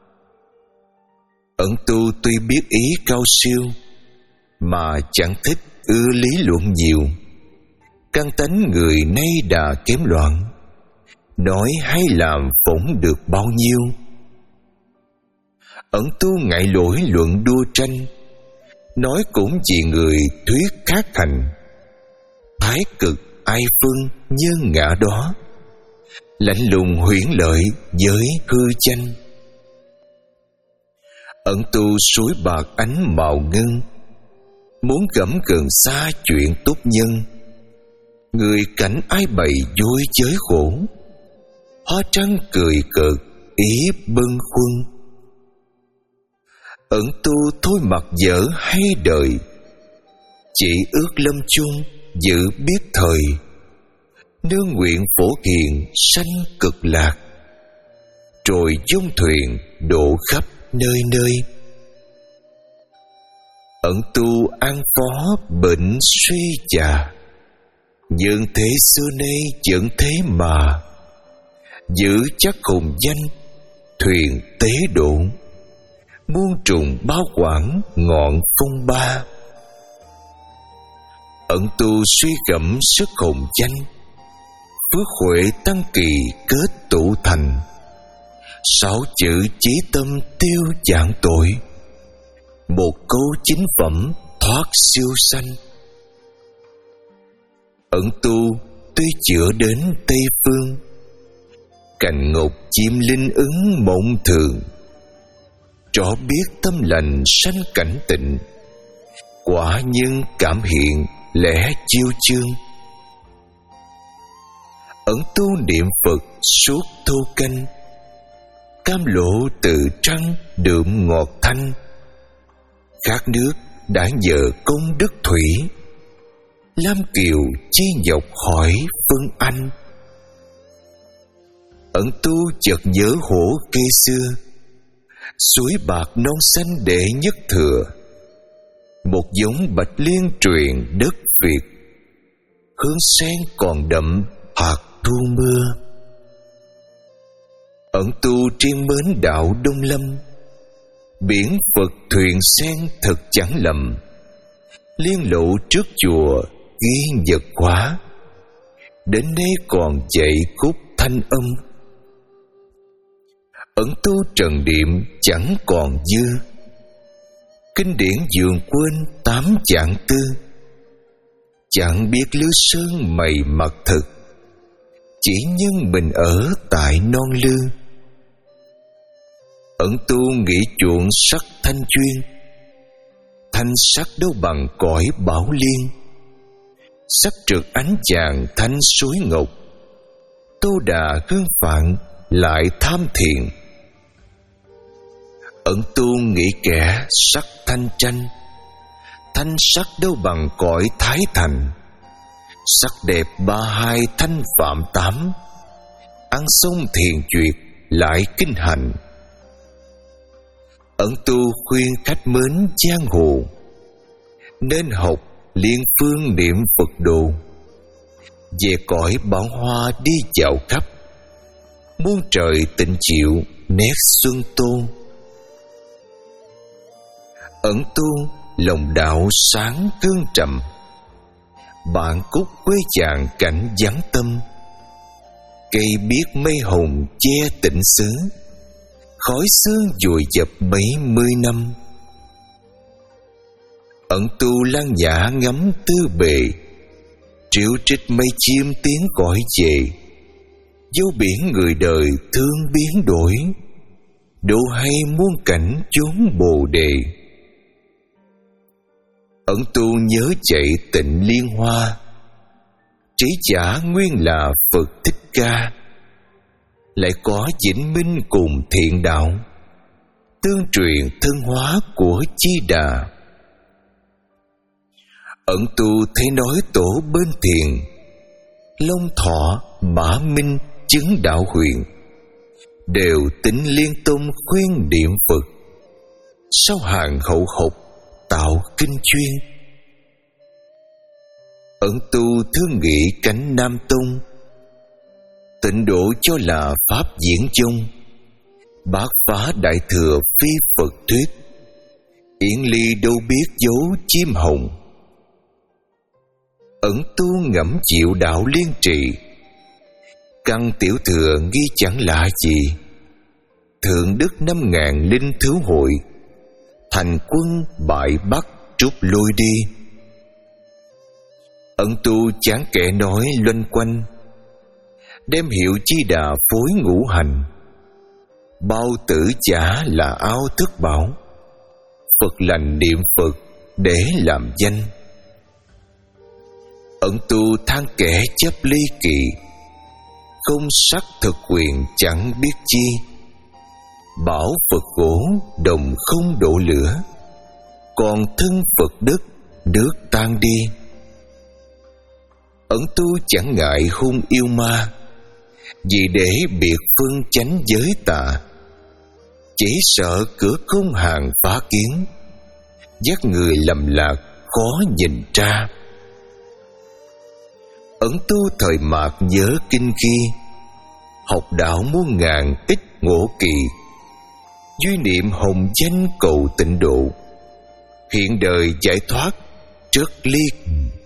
[SPEAKER 1] Ẩn tu tuy biết ý cao siêu, mà chẳng thích ưa lý luận nhiều. Căn tánh người nay đà kém loạn, nói hay làm phỏng được bao nhiêu. Ẩn tu ngại lỗi luận đua tranh, nói cũng chỉ người thuyết khác hành. Thái cực ai phương nhân ngã đó, lạnh lùng huyễn lợi với hư tranh. Ẩn tu suối bạc ánh màu ngân, muốn gẫm gần xa chuyện tốt nhân. Người cảnh ai bày vui chới khổ, hoa trăng cười cợt ý bâng khuâng. Ẩn tu thôi mặc dở hay đời, chỉ ước lâm chung giữ biết thời. Nương nguyện phổ hiền sanh cực lạc, rồi dung thuyền đổ khắp nơi nơi. Ẩn tu an phó bệnh suy già, nhưng thế xưa nay vẫn thế mà. Giữ chắc hùng danh thuyền tế độ, muôn trùng bao quản ngọn phong ba. Ẩn tu suy gẫm sức hùng danh, phước huệ tăng kỳ kết tụ thành. Sáu chữ chí tâm tiêu dạng tội, một câu chính phẩm thoát siêu sanh. Ẩn tu tuy chữa đến Tây Phương, cành ngọc chim linh ứng mộng thường. Rõ biết tâm lành sanh cảnh tịnh, quả nhân cảm hiện lẽ chiêu chương. Ẩn tu niệm Phật suốt thô canh, cam lộ tự trăng đượm ngọt thanh. Khát nước đã nhờ công đức thủy, lam kiều chi dọc khỏi phân anh. Ẩn tu chợt nhớ hổ kê xưa, suối bạc non xanh đệ nhất thừa. Một giống bạch liên truyền đất Việt, hương sen còn đậm hạt thu mưa. Ẩn tu triên mến đạo Đông Lâm, biển Phật thuyền sen thật chẳng lầm. Liên lộ trước chùa ghi vật khóa, đến nay còn dạy khúc thanh âm. Ẩn tu trần điệm chẳng còn dư, kinh điển dường quên tám chạng tư. Chẳng biết lư sơn mày mặt thực, chỉ nhân mình ở tại non lư. Ẩn tu nghĩ chuộng sắc thanh chuyên, thanh sắc đâu bằng cõi bảo liên. Sắc trượt ánh chàng thanh suối ngọc, tô đà gương phạn lại tham thiền. Ẩn tu nghĩ kẻ sắc thanh tranh, thanh sắc đâu bằng cõi thái thành. Sắc đẹp ba hai thanh phạm tám, ăn xong thiền duyệt lại kinh hành. Ẩn tu khuyên khách mến giang hồ, nên học liên phương niệm Phật đồ. Về cõi bảo hoa đi dạo khắp, muôn trời tịnh chịu nét xuân tô. Ẩn tu lòng đạo sáng cương trầm, bạn cúc quê chàng cảnh vắng tâm. Cây biết mây hồng che tịnh xứ, khói sương vùi dập mấy mươi năm. Ẩn tu lan nhã ngắm tư bề, triểu trích mây chim tiếng gọi về. Dấu biển người đời thương biến đổi, độ hay muôn cảnh chốn bồ đề. Ẩn tu nhớ chạy tịnh liên hoa, trí giả nguyên là Phật Thích Ca. Lại có vĩnh minh cùng thiện đạo, tương truyền thân hóa của Chi Đà. Ẩn tu thấy nói tổ bên thiền, Long Thọ, Mã Minh chứng đạo huyền, đều tính liên tông khuyên niệm Phật. Sau hàng hậu học tạo kinh chuyên. Ẩn tu thương nghị cánh Nam Tông, tịnh độ cho là pháp diễn chung. Bát phá đại thừa phi Phật thuyết, yển ly đâu biết dấu chim hồng. Ẩn tu ngẫm chịu đạo liên trì, căn tiểu thừa nghi chẳng lạ gì. Thượng đức năm ngàn linh thứ hội, thành quân bại Bắc trút lôi đi. Ẩn tu chán kẻ nói loanh quanh, đem hiệu Chi Đà phối ngũ hành. Bao tử giả là áo thức bảo, Phật lành niệm Phật để làm danh. Ẩn tu than kẻ chấp ly kỳ, không sắc thực quyền chẳng biết chi. Bảo Phật gỗ đồng không đổ lửa, còn thân Phật đất nước tan đi. Ẩn tu chẳng ngại hung yêu ma, vì để biệt phân chánh giới tà. Chỉ sợ cửa không hàng phá kiến, dắt người lầm lạc khó nhìn ra. Ẩn tu thời mạt nhớ kinh khi, học đạo muôn ngàn ít ngộ kỳ. Duy niệm hồng danh cầu tịnh độ, hiện đời giải thoát rất liệt.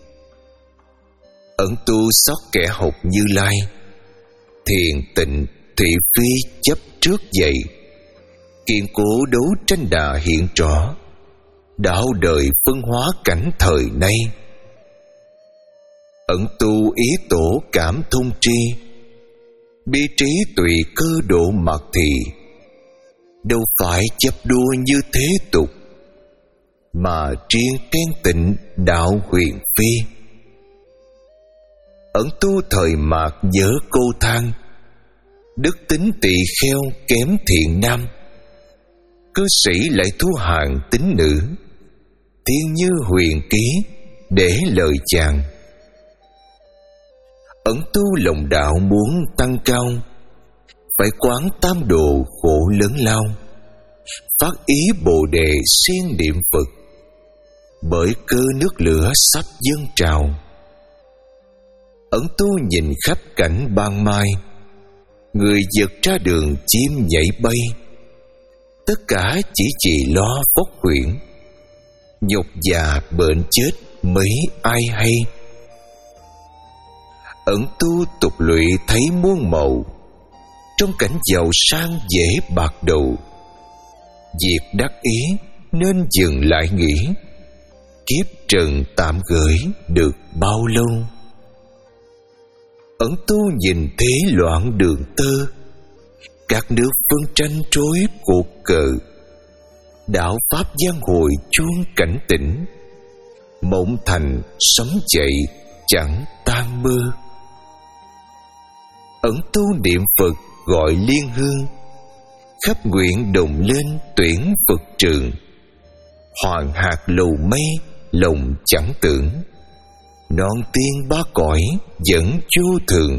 [SPEAKER 1] Ẩn tu xót kẻ học Như Lai, thiền tịnh thị phi chấp trước dậy. Kiên cố đấu tranh đà hiện rõ, đạo đời phân hóa cảnh thời nay. Ẩn tu ý tổ cảm thông tri, bi trí tùy cơ độ mặc thì. Đâu phải chấp đua như thế tục, mà riêng khen tịnh đạo huyền phi. Ẩn tu thời mạt nhớ câu than, đức tính tỳ kheo kém thiện nam. Cư sĩ lại thua hàng tín nữ, thiên như huyền ký để lời chàng. Ẩn tu lòng đạo muốn tăng cao, phải quán tam độ khổ lớn lao. Phát ý bồ đề siêng niệm Phật, bởi cơ nước lửa sắp dâng trào. Ẩn tu nhìn khắp cảnh ban mai, người vượt ra đường chim nhảy bay. Tất cả chỉ chỉ lo phốc huyễn, nhục già bệnh chết mấy ai hay. Ẩn tu tục lụy thấy muôn màu, trong cảnh giàu sang dễ bạc đầu. Việc đắc ý nên dừng lại nghĩ, kiếp trần tạm gửi được bao lâu. Ẩn tu nhìn thế loạn đường tơ, các nước phân tranh trối cuộc cờ. Đạo pháp giang hồi chuông cảnh tỉnh, mộng thành sấm dậy chẳng tan mơ. Ẩn tu niệm Phật gọi liên hương, khắp nguyện đồng lên tuyển Phật trường. Hoàng hạt lầu mây lòng chẳng tưởng, non tiên ba cõi vẫn vô thường.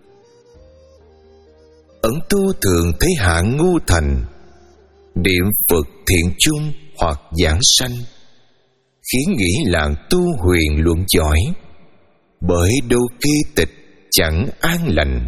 [SPEAKER 1] Ẩn tu thường thấy hạng ngu thành, niệm Phật thiện chung hoặc giảng sanh, khiến nghĩ làng tu huyền luận giỏi, bởi đôi khi tịch chẳng an lành.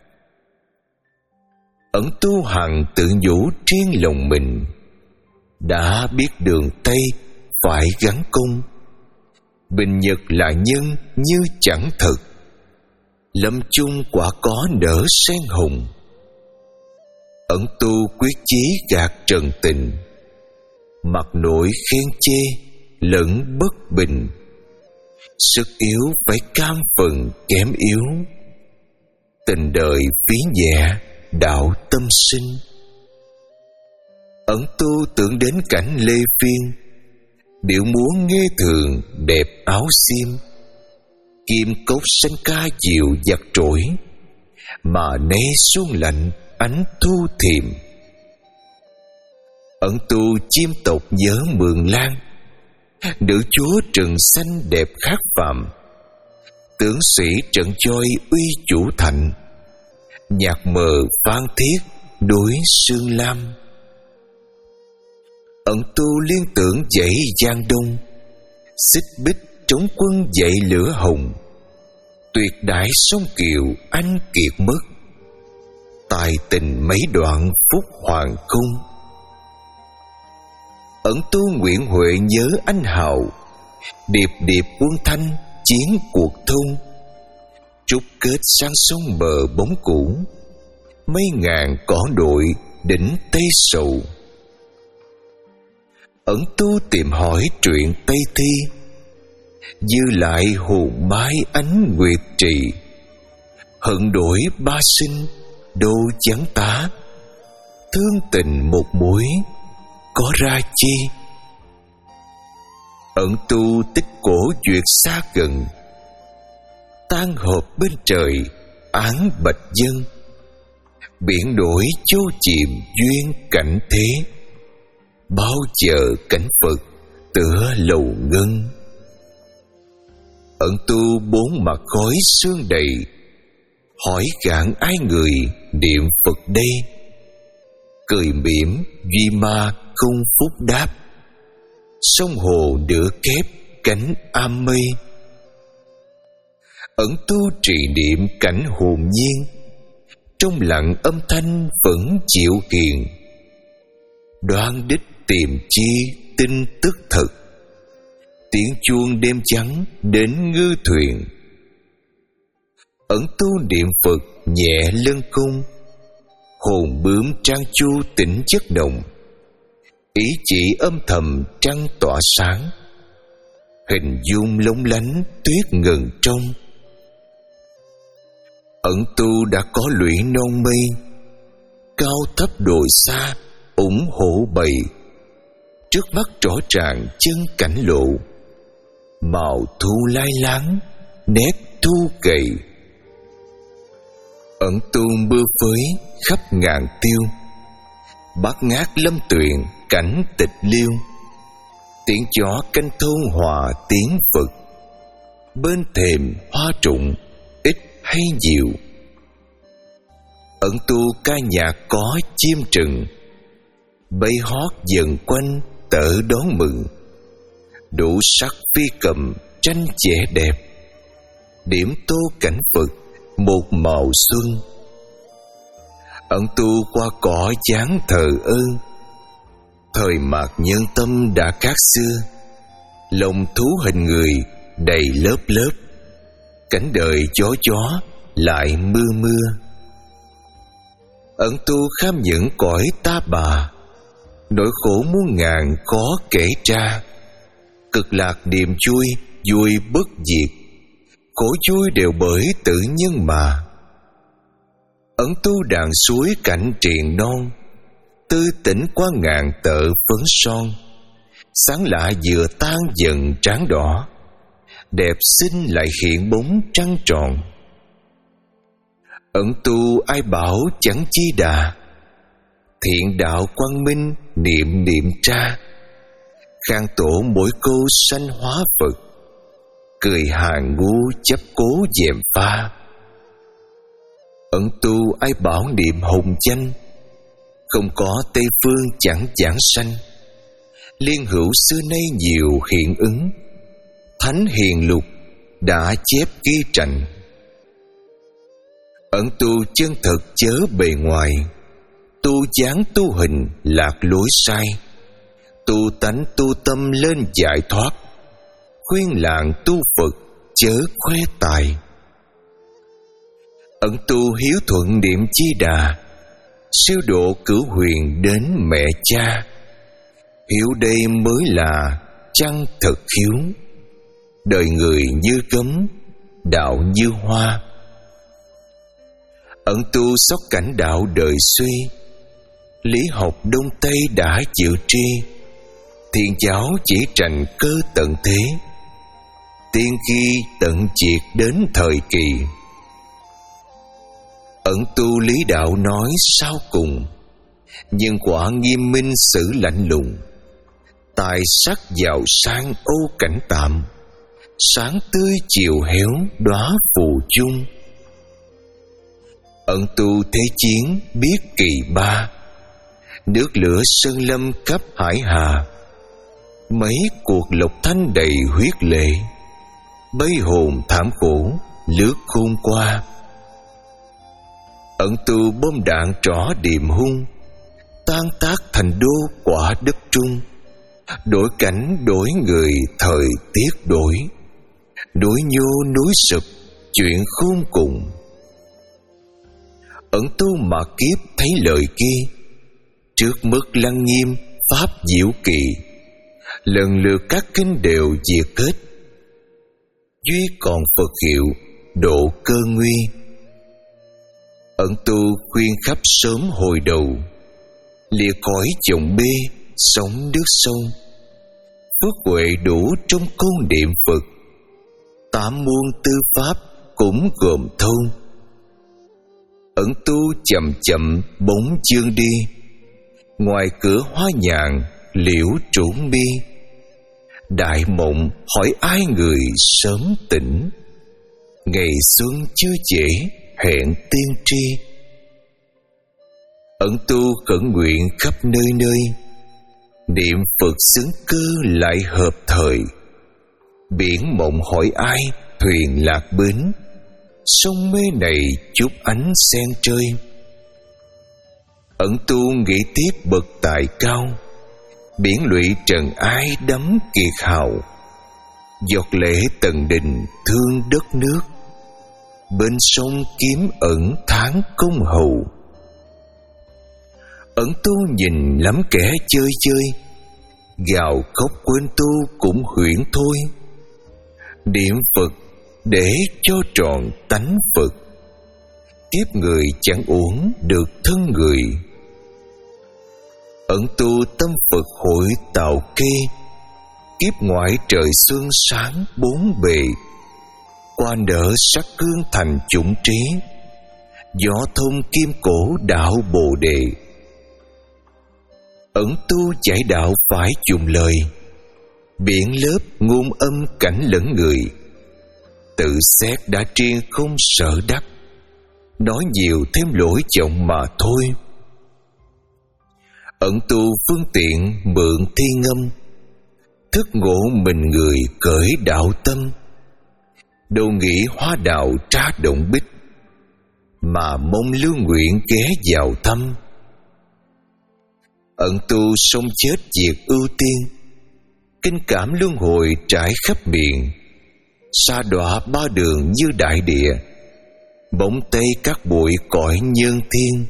[SPEAKER 1] Ẩn tu hằng tự nhủ riêng lòng mình, đã biết đường Tây phải gắn công. Bình nhật là nhân như chẳng thực, lâm chung quả có nở sen hồng. ẩn tu quyết chí gạt trần tình, mặt nội khen chê lẫn bất bình, sức yếu phải cam phần kém yếu, tình đời phí nhẹ đạo tâm sinh. Ẩn tu tưởng đến cảnh Lê Phiên, điệu múa nghe thường đẹp áo xiêm, kim cốc xanh ca diệu giặt trỗi, mà nay xuân lạnh ánh thu thiềm. Ẩn tu chiêm tộc nhớ Mường Lan, nữ chúa trần xanh đẹp khác phàm, tướng sĩ trận choi uy chủ thạnh, nhạc mờ phan thiết đối sương lam. Ẩn tu liên tưởng dãy Giang Đông, xích bích trống quân dậy lửa hồng, tuyệt đại sông Kiều anh kiệt mất, tài tình mấy đoạn phúc hoàng cung. Ẩn tu nguyện huệ nhớ anh hào, điệp điệp quân thanh chiến cuộc thôn, trúc kết sang sông bờ bóng cũ, mấy ngàn cỏ đội đỉnh Tây Sầu. Ẩn tu tìm hỏi truyện Tây Thi, dư lại hồn mái ánh nguyệt trì, hận đổi ba sinh đô chán tá, thương tình một mối có ra chi. Ẩn tu tích cổ duyệt xa gần, tan hợp bên trời án bạch dân, biển đổi châu chìm duyên cảnh thế, bao chờ cảnh Phật tựa lầu ngân. Ẩn tu bốn mặt khói sương đầy, hỏi gạn ai người niệm Phật đây, cười mỉm duy ma không phúc đáp, sông hồ nửa kép cánh am mây. Ẩn tu trì niệm cảnh hồn nhiên, trong lặng âm thanh vẫn chịu hiền, đoan đích tìm chi tin tức thật, tiếng chuông đêm trắng đến ngư thuyền. Ẩn tu niệm Phật nhẹ lân cung, hồn bướm trang chu tỉnh chất động, ý chỉ âm thầm trăng tỏa sáng, hình dung lóng lánh tuyết ngần trong. Ẩn tu đã có lũy non mây, cao thấp đồi xa ủng hộ bầy, trước mắt rõ ràng chân cảnh lộ, màu thu lai láng nét thu cày. Ẩn tu mưa phới khắp ngàn tiêu, bát ngát lâm tuyền cảnh tịch liêu, tiếng chó canh thôn hòa tiếng Phật, bên thềm hoa trụng ít hay nhiều. Ẩn tu ca nhạc có chim trừng, bay hót dần quanh tở đón mừng, đủ sắc phi cầm tranh trẻ đẹp, điểm tô cảnh Phật một màu xuân. Ẩn tu qua cỏ chán thờ ơ, thời mạt nhân tâm đã khác xưa, lòng thú hình người đầy lớp lớp, cảnh đời chó chó lại mưa mưa. Ẩn tu kham những cõi ta bà, nỗi khổ muôn ngàn khó kể ra, cực lạc điềm chui vui bất diệt, khổ vui đều bởi tự nhân mà. Ẩn tu đàn suối cảnh triền non, tư tỉnh qua ngàn tợ phấn son, sáng lạ vừa tan dần tráng đỏ, đẹp xinh lại hiện bóng trăng tròn. Ẩn tu ai bảo chẳng chi đà, thiện đạo quang minh niệm niệm tra, khang tổ mỗi câu sanh hóa Phật, cười hàng ngu chấp cố dèm pha. Ẩn tu ai bảo niệm hồng danh, không có Tây phương chẳng giảng sanh, liên hữu xưa nay nhiều hiện ứng, thánh hiền lục đã chép ghi trành. Ẩn tu chân thật chớ bề ngoài, tu dáng tu hình lạc lối sai, tu tánh tu tâm lên giải thoát, khuyên làng tu Phật chớ khoe tài. Ẩn tu hiếu thuận niệm chi đà, siêu độ cửu huyền đến mẹ cha. Hiểu đây mới là chân thực hiếu. Đời người như gấm, đạo như hoa. Ẩn tu sóc cảnh đạo đời suy, lý học đông tây đã chịu tri. Thiền giáo chỉ trành cơ tận thế, tiên khi tận triệt đến thời kỳ. Ẩn tu lý đạo nói sau cùng, nhân quả nghiêm minh xử lạnh lùng. Tài sắc giàu sang ô cảnh tạm, sáng tươi chiều héo đóa phù chung. Ẩn tu thế chiến biết kỳ ba, nước lửa sơn lâm khắp hải hà. Mấy cuộc lộc thanh đầy huyết lệ, bấy hồn thảm khổ lướt khôn qua. Ẩn tu bom đạn trỏ điềm hung, tan tác thành đô quả đất trung. Đổi cảnh đổi người thời tiết đổi, núi nhô núi sụp chuyện khôn cùng. Ẩn tu mà kiếp thấy lời kia, trước mức lăng nghiêm pháp diệu kỳ. Lần lượt các kinh đều diệt hết, duy còn Phật hiệu độ cơ nguy. Ẩn tu khuyên khắp sớm hồi đầu, lìa cõi chồng bê sống nước sâu. Phước huệ đủ trong câu niệm Phật, tám muôn tư pháp cũng gồm thâu. Ẩn tu chậm chậm bóng chương đi, ngoài cửa hoa nhàn liễu trổ mi. Đại mộng hỏi ai người sớm tỉnh, ngày xuân chưa trễ hẹn tiên tri. Ẩn tu khẩn nguyện khắp nơi nơi, niệm Phật xứng cơ lại hợp thời. Biển mộng hỏi ai thuyền lạc bến, sông mê này chút ánh sen chơi. Ẩn tu nghĩ tiếp bậc tài cao, biển lụy trần ai đắm kiệt hào. Giọt lệ tận đình thương đất nước, bên sông kiếm ẩn tháng công hầu. Ẩn tu nhìn lắm kẻ chơi chơi, gào khóc quên tu cũng huyễn thôi. Niệm Phật để cho tròn tánh Phật, kiếp người chẳng uổng được thân người. Ẩn tu tâm Phật hội tạo kê, kiếp ngoại trời xuân sáng bốn bề. Qua nở sắc cương thành chủng trí, gió thông kim cổ đạo Bồ Đề. Ẩn tu giải đạo phải dùng lời, biển lớp ngôn âm cảnh lẫn người. Tự xét đã triên không sợ đắc, nói nhiều thêm lỗi chồng mà thôi. Ẩn tu phương tiện mượn thi ngâm, thức ngộ mình người cởi đạo tâm. Đâu nghĩ hóa đạo tra động bích, mà mong lưu nguyện ghé vào thăm. Ẩn tu sống chết diệt ưu tiên, kinh cảm luân hồi trải khắp miền. Sa đọa ba đường như đại địa, bóng tây các bụi cõi nhân thiên.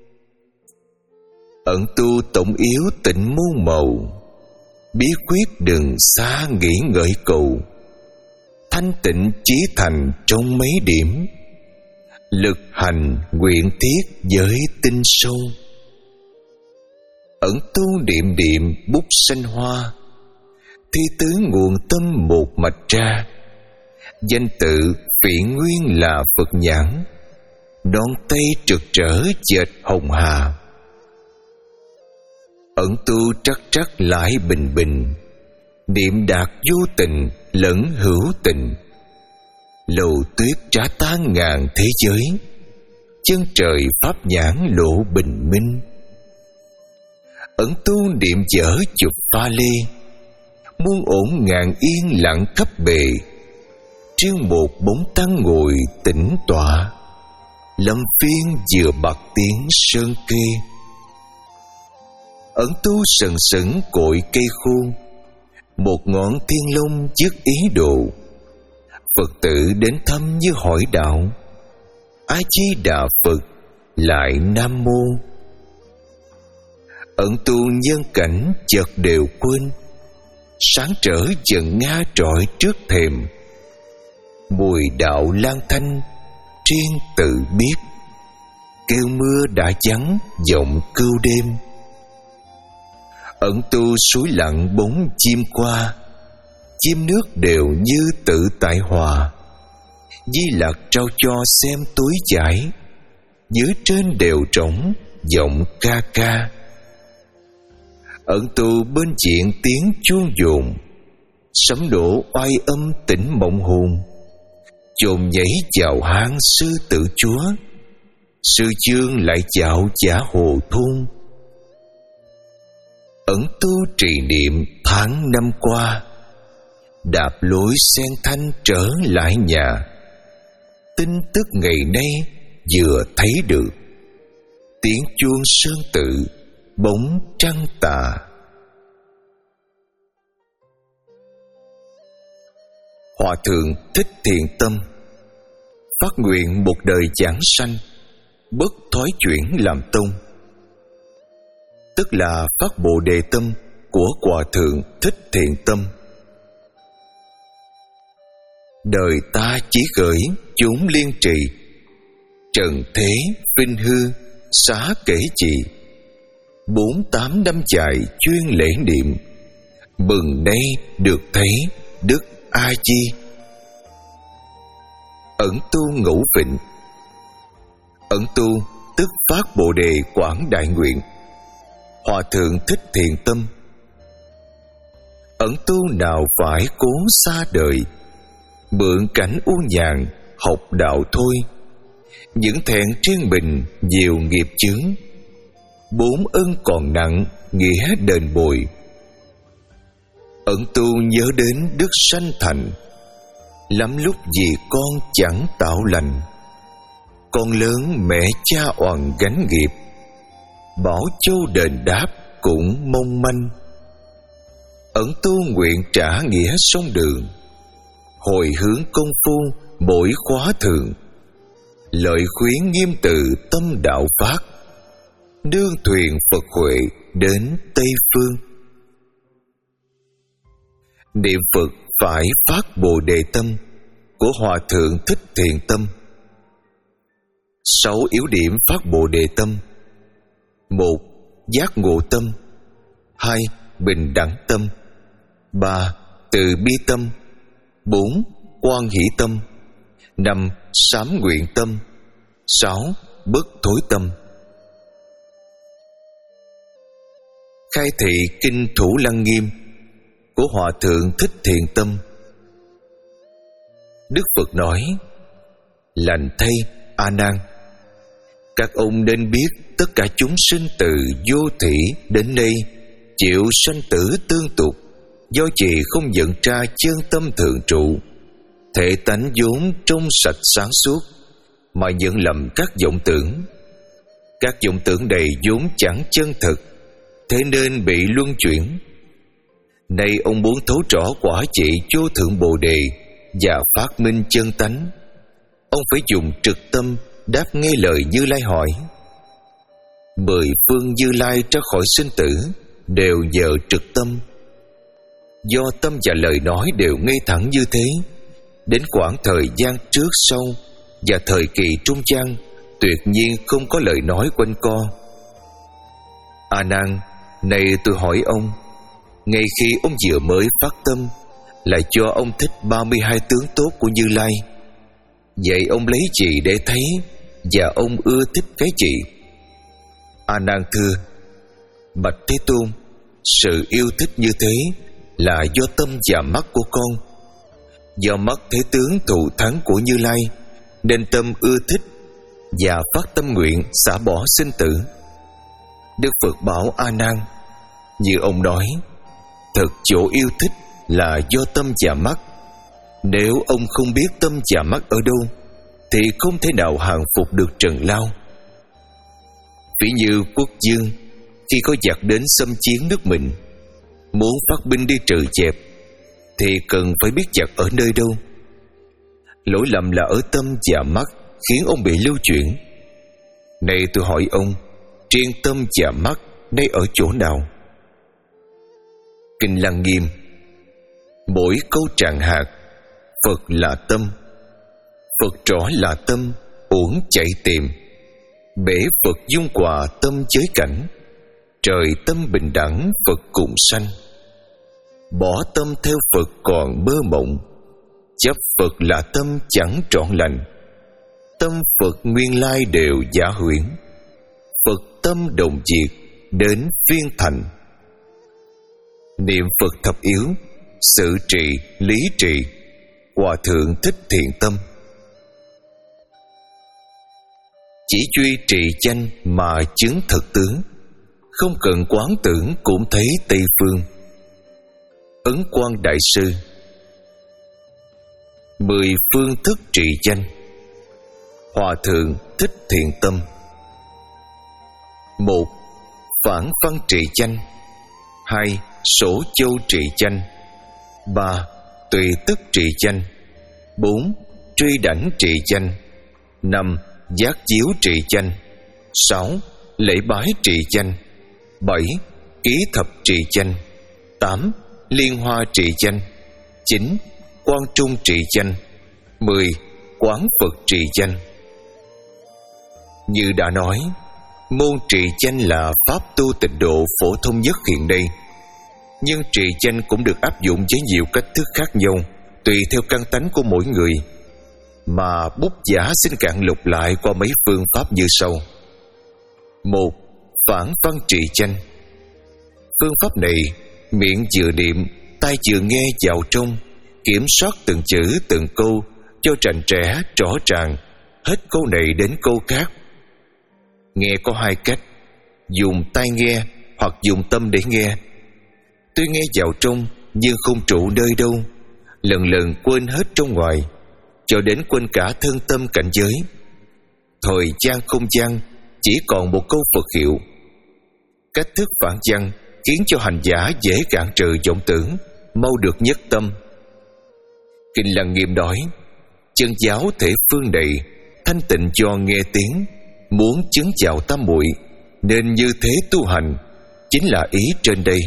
[SPEAKER 1] Ẩn tu tổng yếu tịnh muôn màu, bí quyết đừng xa nghĩ ngợi cầu. Thanh tịnh chí thành trong mấy điểm, lực hành nguyện thiết giới tinh sâu. Ẩn tu niệm niệm bút sanh hoa, thi tứ nguồn tâm một mạch ra. Danh tự vị nguyên là Phật nhãn, đón tay trực trở dệt hồng hà. Ẩn tu trắc trắc lại bình bình, niệm đạt vô tình lẫn hữu tình. Lầu tuyết trả tan ngàn thế giới, chân trời pháp nhãn lộ bình minh. Ẩn tu niệm dở chụp pha lê, muôn ổn ngàn yên lặng khắp bề. Riêng một bóng tăng ngồi tĩnh tọa, lâm phiên vừa bạc tiếng sơn kê. Ẩn tu sần sững cội cây khô, một ngọn thiên long dứt ý đồ. Phật tử đến thăm như hỏi đạo, ai chi đà Phật lại Nam Mô. Ẩn tu nhân cảnh chợt đều quên, sáng trở dần nga trọi trước thềm. Mùi đạo lang thanh riêng tự biết, kêu mưa đã vắng giọng cưu đêm. Ẩn tu suối lặng bóng chim qua, chim nước đều như tự tại hòa. Di Lặc trao cho xem túi chải, dưới trên đều trống giọng ca ca. Ẩn tu bên chuyện tiếng chuông dồn, sấm đổ oai âm tỉnh mộng hồn. Chồn nhảy chào hang sư tử chúa, sư chương lại chào giả hồ thôn. Ẩn tu trì niệm tháng năm qua, đạp lối sen thanh trở lại nhà. Tin tức ngày nay vừa thấy được, tiếng chuông sơn tự bóng trăng tà. Hòa thượng Thích Thiện Tâm phát nguyện một đời giảng sanh, bất thói chuyển làm tông, tức là phát Bồ Đề tâm của Hòa thượng Thích Thiện Tâm. Đời ta chỉ gửi chúng liên trì, trần thế vinh hư xá kể chị. Bốn tám năm dài chuyên lễ niệm, bừng nay được thấy đức A Di. Ẩn tu ngũ vịnh. Ẩn tu tức phát Bồ Đề quảng đại nguyện. Hòa thượng Thích Thiện Tâm. Ẩn tu nào phải cố xa đời, mượn cảnh u nhàn học đạo thôi. Những thẹn riêng mình nhiều nghiệp chướng, bốn ân còn nặng nghĩa đền bồi. Ẩn tu nhớ đến đức sanh thành, lắm lúc vì con chẳng tạo lành. Con lớn mẹ cha oằn gánh nghiệp, bảo châu đền đáp cũng mong manh. Ẩn tu nguyện trả nghĩa sông đường, hồi hướng công phu mỗi khóa thường. Lợi khuyến nghiêm từ tâm đạo phát, đương thuyền Phật huệ đến Tây Phương. Niệm Phật phải phát Bồ Đề tâm của Hòa thượng Thích Thiện Tâm. Sáu yếu điểm phát Bồ Đề tâm: một. Giác ngộ tâm. Hai. Bình đẳng tâm. Ba. Từ bi tâm. Bốn. Quan hỷ tâm. Năm. Sám nguyện tâm. Sáu. Bất thối tâm. Khai thị kinh Thủ Lăng Nghiêm của Hòa thượng Thích Thiện Tâm. Đức Phật nói: lành thay A Nan, các ông nên biết tất cả chúng sinh từ vô thủy đến nay chịu sanh tử tương tục, do chỉ không nhận ra chân tâm thượng trụ, thể tánh vốn trong sạch sáng suốt, mà nhận lầm các vọng tưởng. Các vọng tưởng này vốn chẳng chân thực, thế nên bị luân chuyển. Nay ông muốn thấu rõ quả trị vô thượng Bồ Đề và phát minh chân tánh, ông phải dùng trực tâm đáp nghe lời Như Lai hỏi. Mười phương Như Lai ra khỏi sinh tử đều nhờ trực tâm. Do tâm và lời nói đều ngay thẳng như thế, đến khoảng thời gian trước sau và thời kỳ trung gian tuyệt nhiên không có lời nói quanh co. A Nan, này tôi hỏi ông, ngay khi ông vừa mới phát tâm, lại cho ông thích ba mươi hai tướng tốt của Như Lai, vậy ông lấy gì để thấy và ông ưa thích cái gì? A Nan thưa: bạch Thế Tôn, sự yêu thích như thế là do tâm và mắt của con. Do mắt thấy tướng thù thắng của Như Lai, nên tâm ưa thích và phát tâm nguyện xả bỏ sinh tử. Đức Phật bảo A Nan: như ông nói, thật chỗ yêu thích là do tâm và mắt. Nếu ông không biết tâm và mắt ở đâu, thì không thể nào hàng phục được trần lao. Ví như quốc vương khi có giặc đến xâm chiếm nước mình, muốn phát binh đi trừ dẹp, thì cần phải biết giặc ở nơi đâu. Lỗi lầm là ở tâm và mắt khiến ông bị lưu chuyển. Này tôi hỏi ông, riêng tâm và mắt nay ở chỗ nào? Kinh Lăng Nghiêm. Mỗi câu tràng hạt, Phật là tâm, Phật rõ là tâm, uổng chạy tìm. Bể Phật dung quà tâm giới cảnh, trời tâm bình đẳng Phật cùng sanh. Bỏ tâm theo Phật còn mơ mộng, chấp Phật là tâm chẳng trọn lành. Tâm Phật nguyên lai đều giả huyễn, Phật tâm đồng diệt đến viên thành. Niệm Phật thập yếu, sự trì, lý trì, Hòa Thượng Thích Thiện Tâm. Chỉ duy trì danh mà chứng thực tướng, không cần quán tưởng cũng thấy Tây phương. Ấn Quang Đại Sư. Mười phương thức trì danh. Hòa Thượng Thích Thiện Tâm. Một. Phản văn trì danh. Hai. Sổ châu trì danh. Ba. Tùy tức trì danh. Bốn. Truy đảnh trì danh. Năm. Giác chiếu trì danh. Sáu. Lễ bái trì danh. Bảy. Ký thập trì danh. Tám. Liên hoa trì danh. Chín. Quan trung trì danh. Mười. Quán Phật trì danh. Như đã nói, môn trì danh là pháp tu tịnh độ phổ thông nhất hiện nay. Nhưng trì danh cũng được áp dụng với nhiều cách thức khác nhau, tùy theo căn tánh của mỗi người, mà bút giả xin cạn lục lại qua mấy phương pháp như sau. Một. Phản văn trì danh. Phương pháp này, miệng vừa niệm, tai vừa nghe vào trong, kiểm soát từng chữ từng câu cho rành rẽ rõ ràng, hết câu này đến câu khác. Nghe có hai cách: dùng tai nghe hoặc dùng tâm để nghe. Tuy nghe vào trong nhưng không trụ nơi đâu, lần lần quên hết trong ngoài, cho đến quên cả thân tâm cảnh giới. Thời gian không gian, chỉ còn một câu Phật hiệu. Cách thức phản văn khiến cho hành giả dễ cản trừ vọng tưởng, mau được nhất tâm. Kinh Lăng Nghiêm nói, chân giáo thể phương này thanh tịnh do nghe tiếng, muốn chứng vào tam muội nên như thế tu hành, chính là ý trên đây.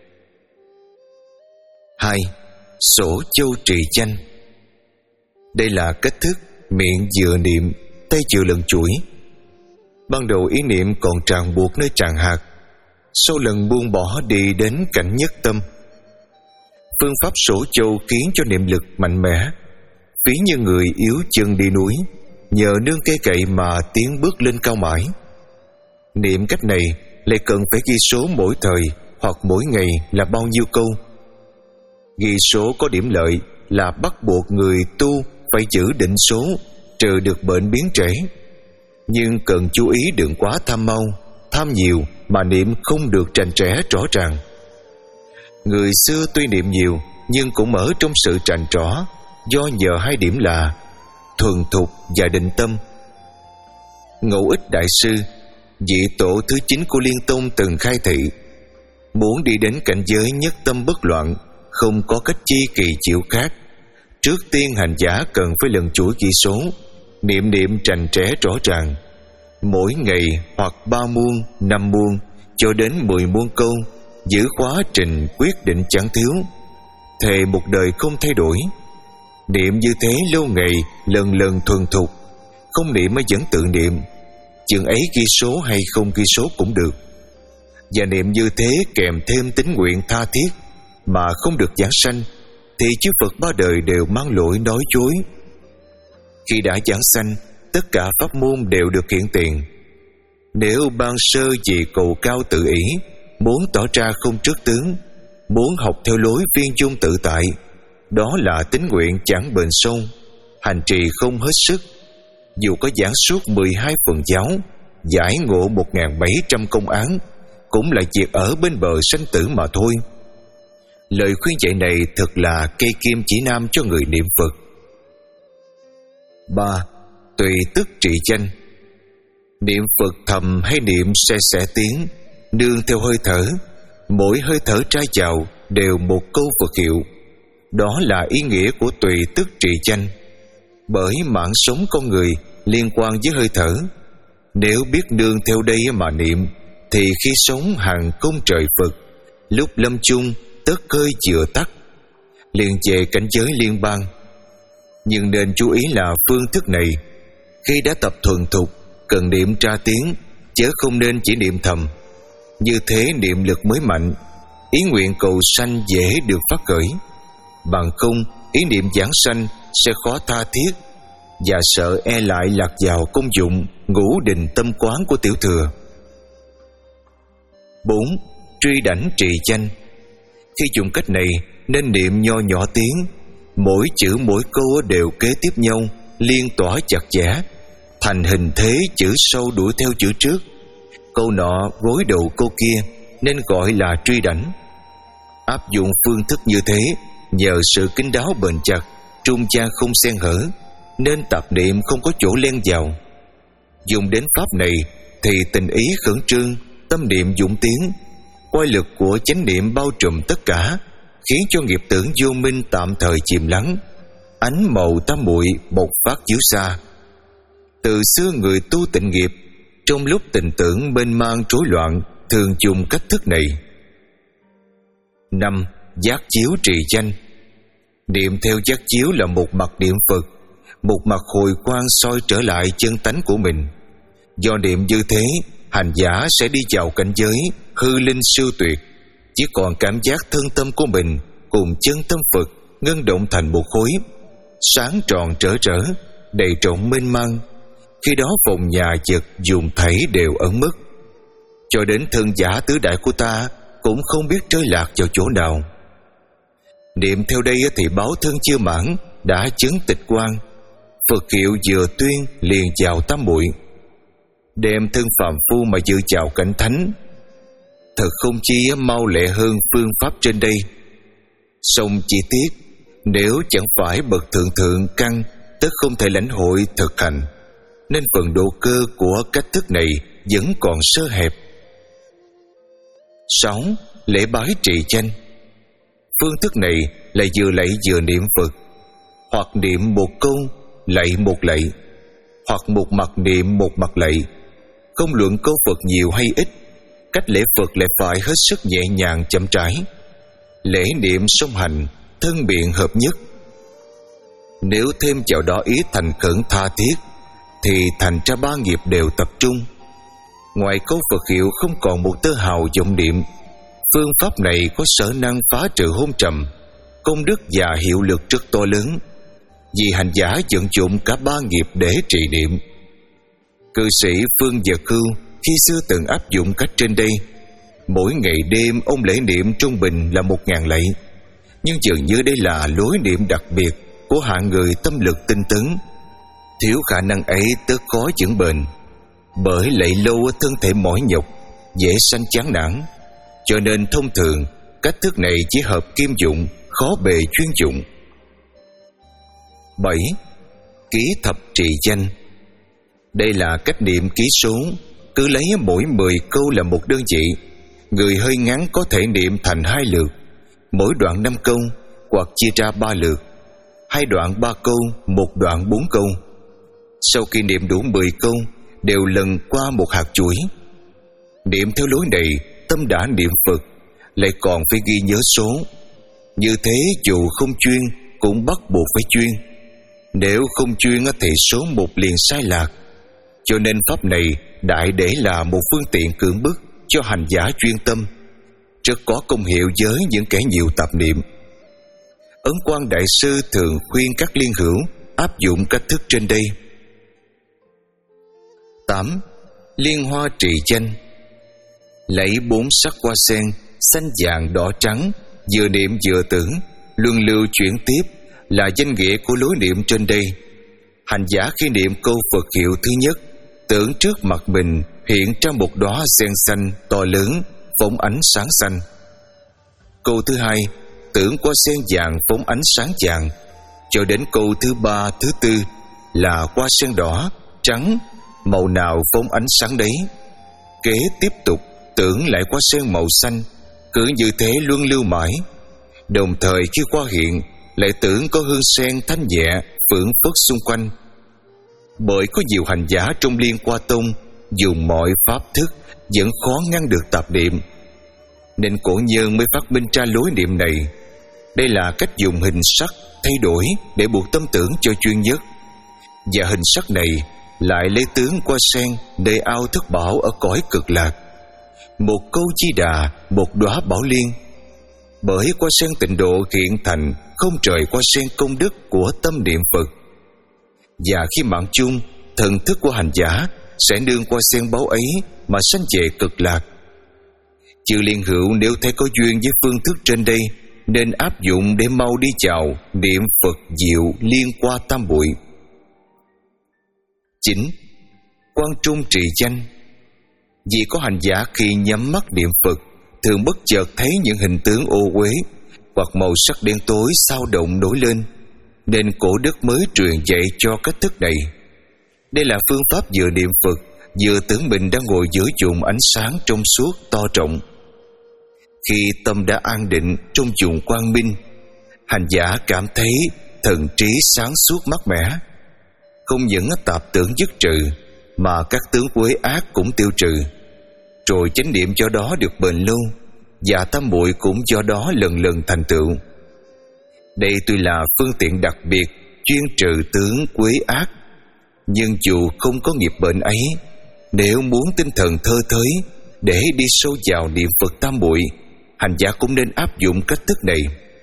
[SPEAKER 1] Hai. Sổ châu trì danh. Đây là cách thức miệng vừa niệm, tay vừa lần chuỗi. Ban đầu ý niệm còn tràn buộc nơi tràng hạt, sau lần buông bỏ đi đến cảnh nhất tâm. Phương pháp sổ châu khiến cho niệm lực mạnh mẽ, ví như người yếu chân đi núi, nhờ nương cây cậy mà tiến bước lên cao mãi. Niệm cách này lại cần phải ghi số mỗi thời hoặc mỗi ngày là bao nhiêu câu. Ghi số có điểm lợi là bắt buộc người tu phải giữ định số, trừ được bệnh biến trễ. Nhưng cần chú ý đừng quá tham mau, tham nhiều mà niệm không được rành rẽ rõ ràng. Người xưa tuy niệm nhiều nhưng cũng ở trong sự rành rõ, do nhờ hai điểm là thuần thục và định tâm. Ngẫu Ích Đại Sư, vị tổ thứ chín của Liên Tông từng khai thị, muốn đi đến cảnh giới nhất tâm bất loạn, không có cách chi kỳ chịu khác. Trước tiên hành giả cần phải lần chuỗi ghi số, niệm niệm rành rẽ rõ ràng, mỗi ngày hoặc ba muôn, năm muôn cho đến mười muôn câu, giữ khóa trình quyết định chẳng thiếu, thề một đời không thay đổi. Niệm như thế lâu ngày, lần lần thuần thục, không niệm mới vẫn tự niệm, chừng ấy ghi số hay không ghi số cũng được. Và niệm như thế kèm thêm tín nguyện tha thiết mà không được giảng sanh, thì chư Phật ba đời đều mang lỗi nói dối. Khi đã giảng sanh, tất cả pháp môn đều được hiện tiền. Nếu ban sơ vì cầu cao tự ý, muốn tỏ ra không trước tướng, muốn học theo lối viên dung tự tại, đó là tín nguyện chẳng bền sâu, hành trì không hết sức. Dù có giảng suốt mười hai phần giáo, giải ngộ một nghìn bảy trăm công án, cũng là việc ở bên bờ sanh tử mà thôi. Lời khuyên dạy này thật là cây kim chỉ nam cho người niệm Phật. Ba. Tùy tức trì danh. Niệm Phật thầm hay niệm xe xẻ tiếng, nương theo hơi thở, mỗi hơi thở ra vào đều một câu Phật hiệu. Đó là ý nghĩa của tùy tức trì danh. Bởi mạng sống con người liên quan với hơi thở, nếu biết nương theo đây mà niệm thì khi sống hàng công trời Phật, lúc lâm chung tất hơi vừa tắt, liền về cảnh giới liên bang. Nhưng nên chú ý là phương thức này khi đã tập thuần thục cần niệm tra tiếng, chứ không nên chỉ niệm thầm. Như thế niệm lực mới mạnh, ý nguyện cầu sanh dễ được phát khởi. Bằng không, ý niệm giảng sanh sẽ khó tha thiết, và sợ e lại lạc vào công dụng ngũ định tâm quán của tiểu thừa. Bốn. Truy đảnh trì danh. Khi dùng cách này nên niệm nho nhỏ tiếng, mỗi chữ mỗi câu đều kế tiếp nhau, liên tỏa chặt chẽ, thành hình thế chữ sau đuổi theo chữ trước. Câu nọ gối đầu câu kia nên gọi là truy đảnh. Áp dụng phương thức như thế, nhờ sự kín đáo bền chặt, trung gian không xen hở, nên tạp niệm không có chỗ len vào. Dùng đến pháp này thì tình ý khẩn trương, tâm niệm dũng tiến, oai lực của chánh niệm bao trùm tất cả, khiến cho nghiệp tưởng vô minh tạm thời chìm lắng, ánh màu tam muội bộc phát chiếu xa. Từ xưa người tu tịnh nghiệp, trong lúc tình tưởng mênh mang rối loạn, thường dùng cách thức này. Năm. Giác chiếu trì danh. Niệm theo giác chiếu là một mặt niệm Phật, một mặt hồi quang soi trở lại chân tánh của mình. Do niệm như thế, hành giả sẽ đi vào cảnh giới hư linh siêu tuyệt, chỉ còn cảm giác thân tâm của mình cùng chân tâm Phật ngưng động thành một khối, sáng tròn trở trở, đầy trộn mênh mang. Khi đó phòng nhà vật dùng thảy đều ẩn mất, cho đến thân giả tứ đại của ta cũng không biết rơi lạc vào chỗ nào. Niệm theo đây thì báo thân chưa mãn đã chứng tịch quan, Phật hiệu vừa tuyên liền chào tam muội, đem thân phàm phu mà dự chào cảnh thánh. Thật không chi mau lẹ hơn phương pháp trên đây. Song chi tiết, nếu chẳng phải bậc thượng thượng căn, tất không thể lãnh hội thực hành, nên phần độ cơ của cách thức này vẫn còn sơ hẹp. Sáu. Lễ bái trì danh. Phương thức này là vừa lạy vừa niệm Phật, hoặc niệm một câu lạy một lạy, hoặc một mặt niệm một mặt lạy. Không luận câu Phật nhiều hay ít, cách lễ Phật lại phải hết sức nhẹ nhàng chậm rãi. Lễ niệm song hành, thân biện hợp nhất. Nếu thêm vào đó ý thành khẩn tha thiết, thì thành ra ba nghiệp đều tập trung. Ngoài câu Phật hiệu không còn một tơ hào vọng niệm. Phương pháp này có sở năng phá trừ hôn trầm, công đức và hiệu lực rất to lớn, vì hành giả vận dụng cả ba nghiệp để trì niệm. Cư sĩ Phương Vật Hưu khi xưa từng áp dụng cách trên đây. Mỗi ngày đêm ông lễ niệm trung bình là một ngàn lạy, nhưng dường như đây là lối niệm đặc biệt của hạng người tâm lực tinh tấn. Thiếu khả năng ấy tất khó vững bền, bởi lạy lâu thân thể mỏi nhọc, dễ sanh chán nản. Cho nên thông thường cách thức này chỉ hợp kim dụng, khó bề chuyên dụng. Bảy. Ký thập trì danh. Đây là cách niệm ký số, cứ lấy mỗi mười câu là một đơn vị. Người hơi ngắn có thể niệm thành hai lượt, mỗi đoạn năm câu, hoặc chia ra ba lượt, hai đoạn ba câu, một đoạn bốn câu. Sau khi niệm đủ mười câu, đều lần qua một hạt chuỗi. Niệm theo lối này, tâm đã niệm Phật, lại còn phải ghi nhớ số. Như thế dù không chuyên cũng bắt buộc phải chuyên. Nếu không chuyên thì số một liền sai lạc. Cho nên pháp này đại để là một phương tiện cưỡng bức cho hành giả chuyên tâm, rất có công hiệu với những kẻ nhiều tạp niệm. Ấn Quang Đại Sư thường khuyên các liên hữu áp dụng cách thức trên đây. Tám. Liên hoa trì danh. Lấy bốn sắc hoa sen xanh vàng đỏ trắng, vừa niệm vừa tưởng, luân lưu chuyển tiếp là danh nghĩa của lối niệm trên đây. Hành giả khi niệm câu Phật hiệu thứ nhất, tưởng trước mặt mình hiện ra một đóa sen xanh to lớn phóng ánh sáng xanh. Câu thứ hai, tưởng qua sen vàng phóng ánh sáng vàng, cho đến câu thứ ba, thứ tư là qua sen đỏ, trắng, màu nào phóng ánh sáng đấy. Kế tiếp tục tưởng lại qua sen màu xanh, cứ như thế luân lưu mãi. Đồng thời khi qua hiện, lại tưởng có hương sen thanh nhẹ phưởng phất xung quanh. Bởi có nhiều hành giả trong Liên Hoa Tông dùng mọi pháp thức vẫn khó ngăn được tạp niệm, nên cổ nhân mới phát minh ra lối niệm này. Đây là cách dùng hình sắc thay đổi để buộc tâm tưởng cho chuyên nhất, và hình sắc này lại lấy tướng Hoa Sen nơi ao thất bảo ở cõi cực lạc. Một câu Di Đà, một đóa bảo liên. Bởi Hoa Sen tịnh độ hiện thành không trời Hoa Sen công đức của tâm niệm Phật. Và khi mạng chung, thần thức của hành giả sẽ nương Hoa Sen báu ấy mà sanh về cực lạc. Chư liên hữu nếu thấy có duyên với phương thức trên đây, nên áp dụng để mau đi chào niệm Phật diệu liên qua tam bụi. Chín. Quang trung trì danh. Vì có hành giả khi nhắm mắt niệm Phật thường bất chợt thấy những hình tướng ô uế hoặc màu sắc đen tối xao động nổi lên, nên cổ đức mới truyền dạy cho cách thức này. Đây là phương pháp vừa niệm Phật vừa tưởng mình đang ngồi giữa vùng ánh sáng trong suốt to rộng. Khi tâm đã an định trong vùng quang minh, hành giả cảm thấy thần trí sáng suốt mát mẻ. Không những tạp tưởng dứt trừ, mà các tướng quế ác cũng tiêu trừ. Rồi chánh niệm do đó được bền lâu, và tam muội cũng do đó lần lần thành tựu. Đây tuy là phương tiện đặc biệt chuyên trừ tướng quế ác, nhưng dù không có nghiệp bệnh ấy, nếu muốn tinh thần thơ thới để đi sâu vào niệm Phật tam muội, hành giả cũng nên áp dụng cách thức này.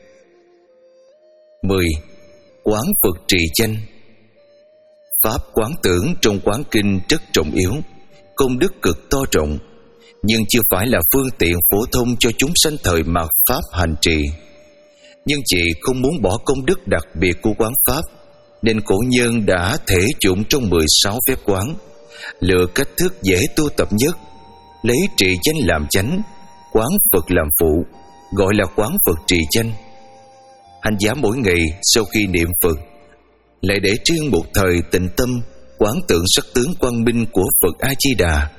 [SPEAKER 1] Mười. Quán Phật trì danh. Pháp quán tưởng trong quán kinh rất trọng yếu, công đức cực to rộng, nhưng chưa phải là phương tiện phổ thông cho chúng sanh thời mạt pháp hành trì. Nhưng chị không muốn bỏ công đức đặc biệt của quán pháp, nên cổ nhân đã thể dụng trong mười sáu phép quán, lựa cách thức dễ tu tập nhất, lấy trì danh làm chánh, quán Phật làm phụ, gọi là quán Phật trì danh. Hành giả mỗi ngày sau khi niệm Phật lại để riêng một thời tịnh tâm quán tưởng sắc tướng quang minh của Phật A Di Đà.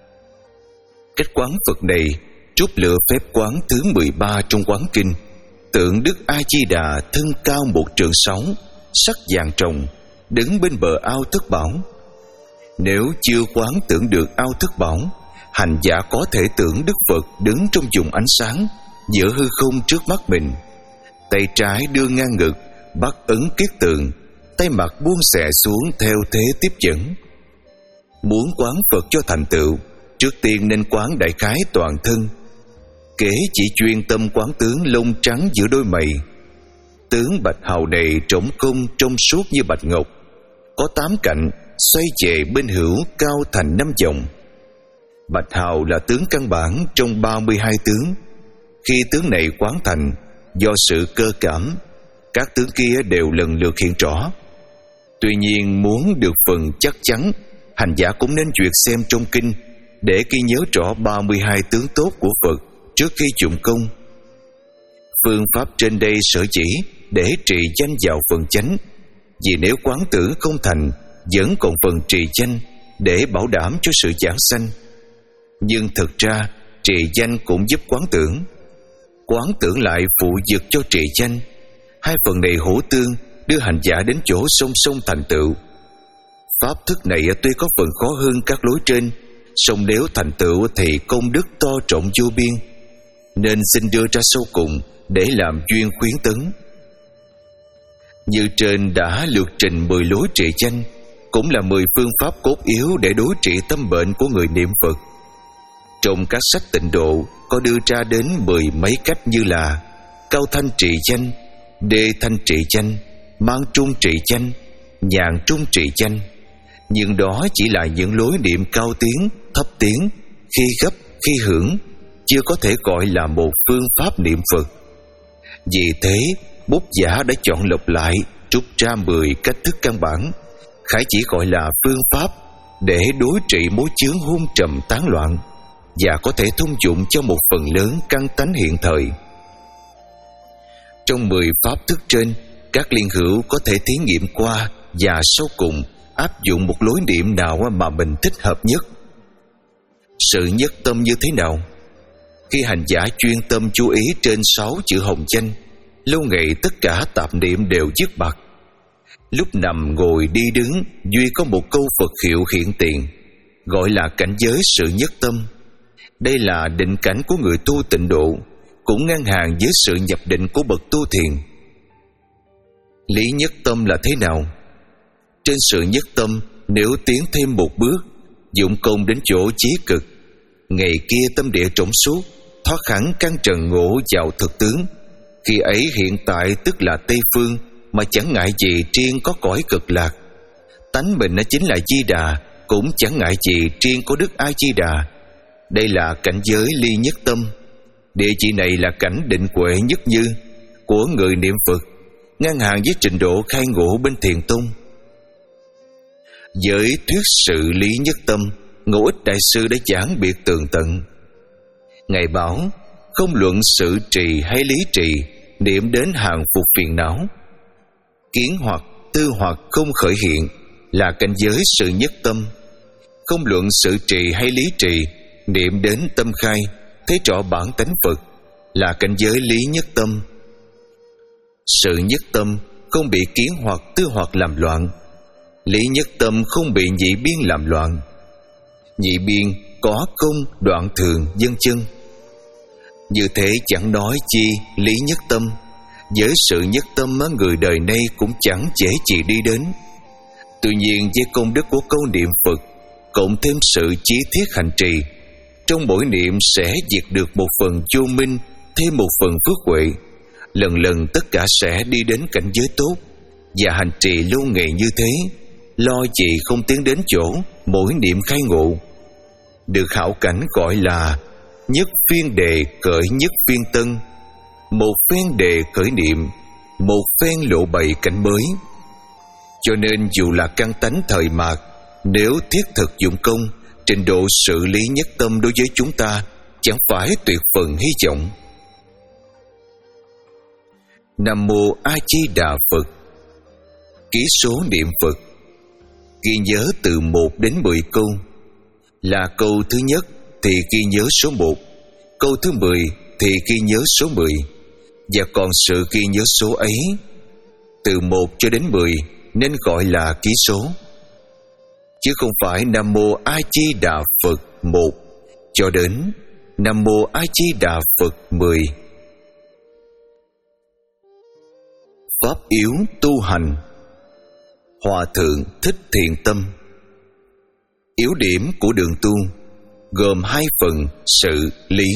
[SPEAKER 1] Cách quán Phật này trút lựa phép quán thứ mười ba trong quán kinh, tượng Đức A Di Đà thân cao một trượng sáu, sắc vàng rồng, đứng bên bờ ao thất bảo. Nếu chưa quán tưởng được ao thất bảo, hành giả có thể tưởng Đức Phật đứng trong vùng ánh sáng giữa hư không trước mắt mình, tay trái đưa ngang ngực bắt ấn kiết tượng, tay mặt buông xẻ xuống theo thế tiếp dẫn. Muốn quán Phật cho thành tựu, trước tiên nên quán đại khái toàn thân. Kể chỉ chuyên tâm quán tướng lông trắng giữa đôi mày. Tướng bạch hào này trống không trong suốt như bạch ngọc, có tám cạnh xoay về bên hữu cao thành năm vòng. Bạch hào là tướng căn bản trong ba mươi hai tướng. Khi tướng này quán thành, do sự cơ cảm, các tướng kia đều lần lượt hiện rõ. Tuy nhiên muốn được phần chắc chắn, hành giả cũng nên duyệt xem trong kinh để ghi nhớ rõ ba mươi hai tướng tốt của Phật trước khi dụng công. Phương pháp trên đây sở chỉ để trì danh vào phần chánh, vì nếu quán tưởng không thành, vẫn còn phần trì danh để bảo đảm cho sự giảng sanh. Nhưng thực ra trì danh cũng giúp quán tưởng, quán tưởng lại phụ dực cho trì danh. Hai phần này hỗ tương, đưa hành giả đến chỗ song song thành tựu. Pháp thức này tuy có phần khó hơn các lối trên, song nếu thành tựu thì công đức to rộng vô biên, nên xin đưa ra sâu cùng để làm duyên khuyến tấn. Như trên đã lược trình mười lối trị danh, cũng là mười phương pháp cốt yếu để đối trị tâm bệnh của người niệm Phật. Trong các sách tịnh độ có đưa ra đến mười mấy cách như là cao thanh trị danh, đê thanh trị danh, mang trung trị danh, nhàn trung trị danh. Nhưng đó chỉ là những lối niệm cao tiếng, thấp tiếng, khi gấp, khi hưởng, chưa có thể gọi là một phương pháp niệm Phật. Vì thế, bút giả đã chọn lọc lại, rút ra mười cách thức căn bản, khải chỉ gọi là phương pháp để đối trị mối chướng hôn trầm tán loạn, và có thể thông dụng cho một phần lớn căn tánh hiện thời. Trong mười pháp thức trên, các liên hữu có thể thí nghiệm qua và sau cùng áp dụng một lối niệm nào mà mình thích hợp nhất. Sự nhất tâm như thế nào? Khi hành giả chuyên tâm chú ý trên sáu chữ hồng danh, lâu ngày tất cả tạp niệm đều dứt bặt. Lúc nằm ngồi đi đứng, duy có một câu Phật hiệu hiện tiền, gọi là cảnh giới sự nhất tâm. Đây là định cảnh của người tu tịnh độ, cũng ngang hàng với sự nhập định của bậc tu thiền. Lý nhất tâm là thế nào? Trên sự nhất tâm, nếu tiến thêm một bước, dụng công đến chỗ chí cực, ngày kia tâm địa trống suốt, thoát hẳn căn trần ngộ vào thực tướng. Khi ấy hiện tại tức là Tây Phương, mà chẳng ngại gì riêng có cõi cực lạc. Tánh mình nó chính là Di Đà, cũng chẳng ngại gì riêng có Đức A Di Đà. Đây là cảnh giới ly nhất tâm. Địa chỉ này là cảnh định huệ nhất như của người niệm Phật, ngang hàng với trình độ khai ngộ bên Thiền Tông. Với thuyết sự lý nhất tâm, Ngũ Ích Đại Sư đã giảng biệt tường tận. Ngài bảo không luận sự trì hay lý trì, niệm đến hàng phục phiền não. Kiến hoặc tư hoặc không khởi hiện là cảnh giới sự nhất tâm. Không luận sự trì hay lý trì, niệm đến tâm khai, thấy rõ bản tánh Phật là cảnh giới lý nhất tâm. Sự nhất tâm không bị kiến hoặc tư hoặc làm loạn. Lý nhất tâm không bị nhị biên làm loạn. Nhị biên có công đoạn thường vân chân. Như thế chẳng nói chi lý nhất tâm. Với sự nhất tâm người đời nay cũng chẳng dễ gì đi đến. Tuy nhiên với công đức của câu niệm Phật, cộng thêm sự chí thiết hành trì, trong mỗi niệm sẽ diệt được một phần vô minh, thêm một phần phước huệ. Lần lần tất cả sẽ đi đến cảnh giới tốt. Và hành trì lâu ngày như thế, lo gì không tiến đến chỗ mỗi niệm khai ngộ. Được hảo cảnh gọi là nhất phiên đề khởi nhất phiên tân. Một phen đề khởi niệm, một phen lộ bày cảnh mới. Cho nên dù là căn tánh thời mạt, nếu thiết thực dụng công, trình độ sự lý nhất tâm đối với chúng ta chẳng phải tuyệt phần hy vọng. Nam Mô A Di Đà Phật. Ký số niệm Phật. Ghi nhớ từ một đến mười câu. Là câu thứ nhất thì ghi nhớ số một, câu thứ mười thì ghi nhớ số mười, và còn sự ghi nhớ số ấy từ một cho đến mười nên gọi là ký số, chứ không phải Nam Mô A Di Đà Phật một cho đến Nam Mô A Di Đà Phật mười. Pháp yếu tu hành. Hòa thượng Thích Thiện Tâm. Yếu điểm của đường tu gồm hai phần: sự, lý.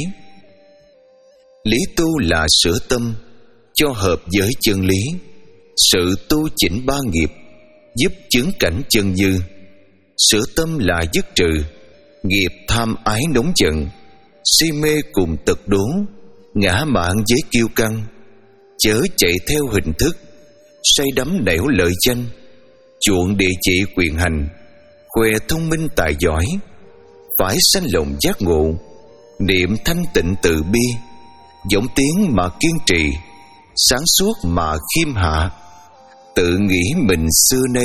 [SPEAKER 1] Lý tu là sửa tâm cho hợp với chân lý. Sự tu chỉnh ba nghiệp, giúp chứng cảnh chân như. Sửa tâm là dứt trừ nghiệp tham ái nóng giận, si mê cùng tật đố, ngã mạn với kiêu căng, chớ chạy theo hình thức, say đắm nẻo lợi danh, chuộng địa chỉ quyền hành, khoe thông minh tài giỏi. Phải sanh lòng giác ngộ, niệm thanh tịnh từ bi, vọng tiếng mà kiên trì, sáng suốt mà khiêm hạ. Tự nghĩ mình xưa nay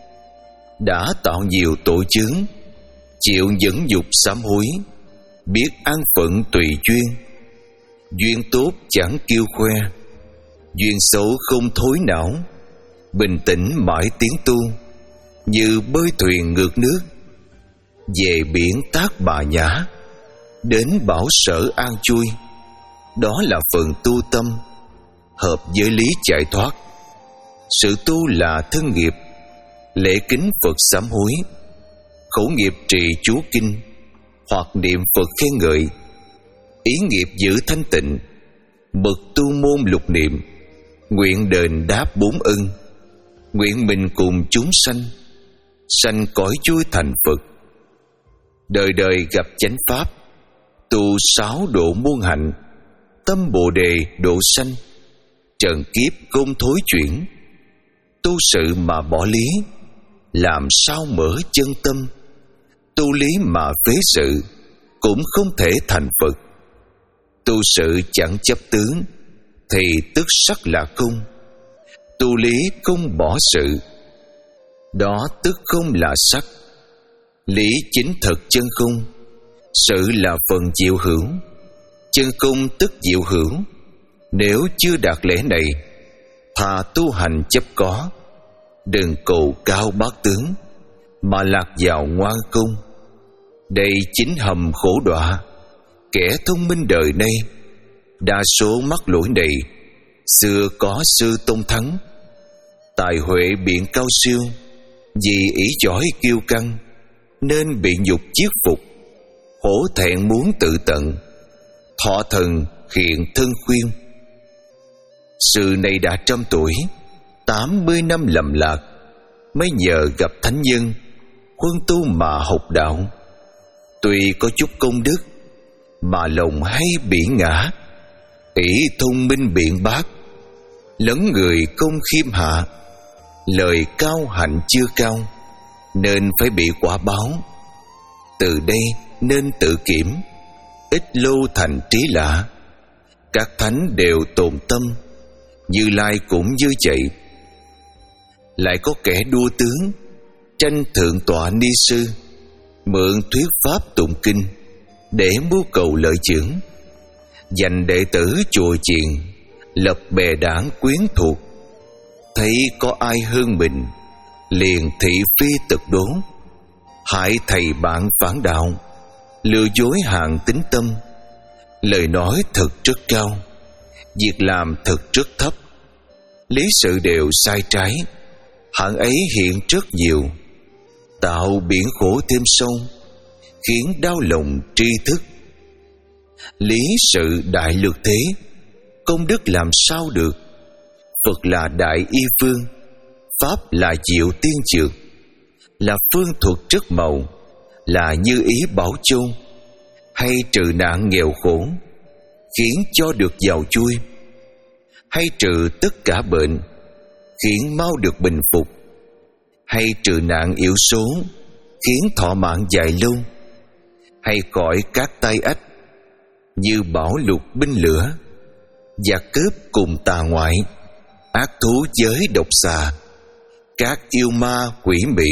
[SPEAKER 1] đã tạo nhiều tội chướng, chịu dẫn dục sám hối, biết an phận tùy duyên. Duyên tốt chẳng kiêu khoe, duyên xấu không thối não. Bình tĩnh mãi tiến tu, như bơi thuyền ngược nước. Về biển Tác Bà Nhã, đến bảo sở an chui. Đó là phần tu tâm, hợp với lý giải thoát. Sự tu là thân nghiệp, lễ kính Phật sám hối, khẩu nghiệp trì chú kinh, hoặc niệm Phật khen ngợi. Ý nghiệp giữ thanh tịnh, bậc tu môn lục niệm, nguyện đền đáp bốn ân. Nguyện mình cùng chúng sanh, sanh cõi vui thành Phật. Đời đời gặp chánh pháp, tu sáu độ muôn hạnh. Tâm Bồ Đề độ sanh, trần kiếp không thối chuyển. Tu sự mà bỏ lý, làm sao mở chân tâm. Tu lý mà phế sự, cũng không thể thành Phật. Tu sự chẳng chấp tướng, thì tức sắc là không. Tu lý không bỏ sự, đó tức không là sắc. Lý chính thật chân không, sự là phần diệu hữu. Chân không tức diệu hữu. Nếu chưa đạt lễ này, thà tu hành chấp có, đừng cầu cao bát tướng, mà lạc vào ngoan công. Đây chính hầm khổ đọa, Kẻ thông minh đời nay đa số mắc lỗi này. Xưa có Sư Tôn Thắng, tài huệ biện cao siêu, vì ý giỏi kiêu căng nên bị nhục chiết phục, hổ thẹn muốn tự tận, thọ thần hiện thân khuyên. Sư này đã trăm tuổi, tám mươi năm lầm lạc, mới nhờ gặp thánh nhân huân tu mà học đạo. Tuy có chút công đức mà lòng hay bị ngã, ý thông minh biện bác, lẫn người công khiêm hạ, lời cao hạnh chưa cao, nên phải bị quả báo. Từ đây nên tự kiểm, ít lâu thành trí lạ. Các thánh đều tồn tâm, Như Lai cũng như vậy. Lại có kẻ đua tướng, tranh thượng tọa ni sư, mượn thuyết pháp tụng kinh để mưu cầu lợi dưỡng, dành đệ tử chùa chiền, lập bè đảng quyến thuộc. Thấy có ai hơn mình, liền thị phi tật đố, hại thầy bạn phản đạo, lừa dối hàng tín tâm. Lời nói thật rất cao, việc làm thật rất thấp, lý sự đều sai trái. Hạng ấy hiện rất nhiều, tạo biển khổ thêm sâu, khiến đau lòng tri thức. Lý sự đại lược thế, công đức làm sao được. Phật là đại y phương, Pháp là diệu tiên dược, là phương thuật rất màu, là như ý bảo châu, hay trừ nạn nghèo khổ, khiến cho được giàu chui, hay trừ tất cả bệnh, khiến mau được bình phục, hay trừ nạn yếu số, khiến thọ mạng dài lâu, hay khỏi các tai ách, như bão lụt binh lửa, giặc cướp cùng tà ngoại, ác thú giới độc xà, các yêu ma quỷ mị,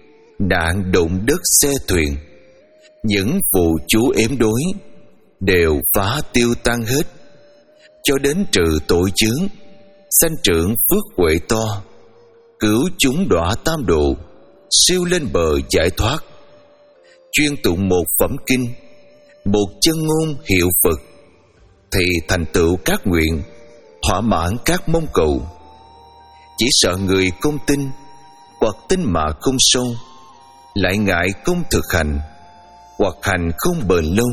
[SPEAKER 1] nạn động đất xe thuyền. Những vụ chú ếm đối đều phá tiêu tan hết, cho đến trừ tội chướng, sanh trưởng phước huệ to, cứu chúng đọa tam độ, siêu lên bờ giải thoát. Chuyên tụng một phẩm kinh, một chân ngôn hiệu Phật, thì thành tựu các nguyện, thỏa mãn các mong cầu. Chỉ sợ người không tin, hoặc tin mà không sâu, lại ngại không thực hành, hoặc hành không bền lâu,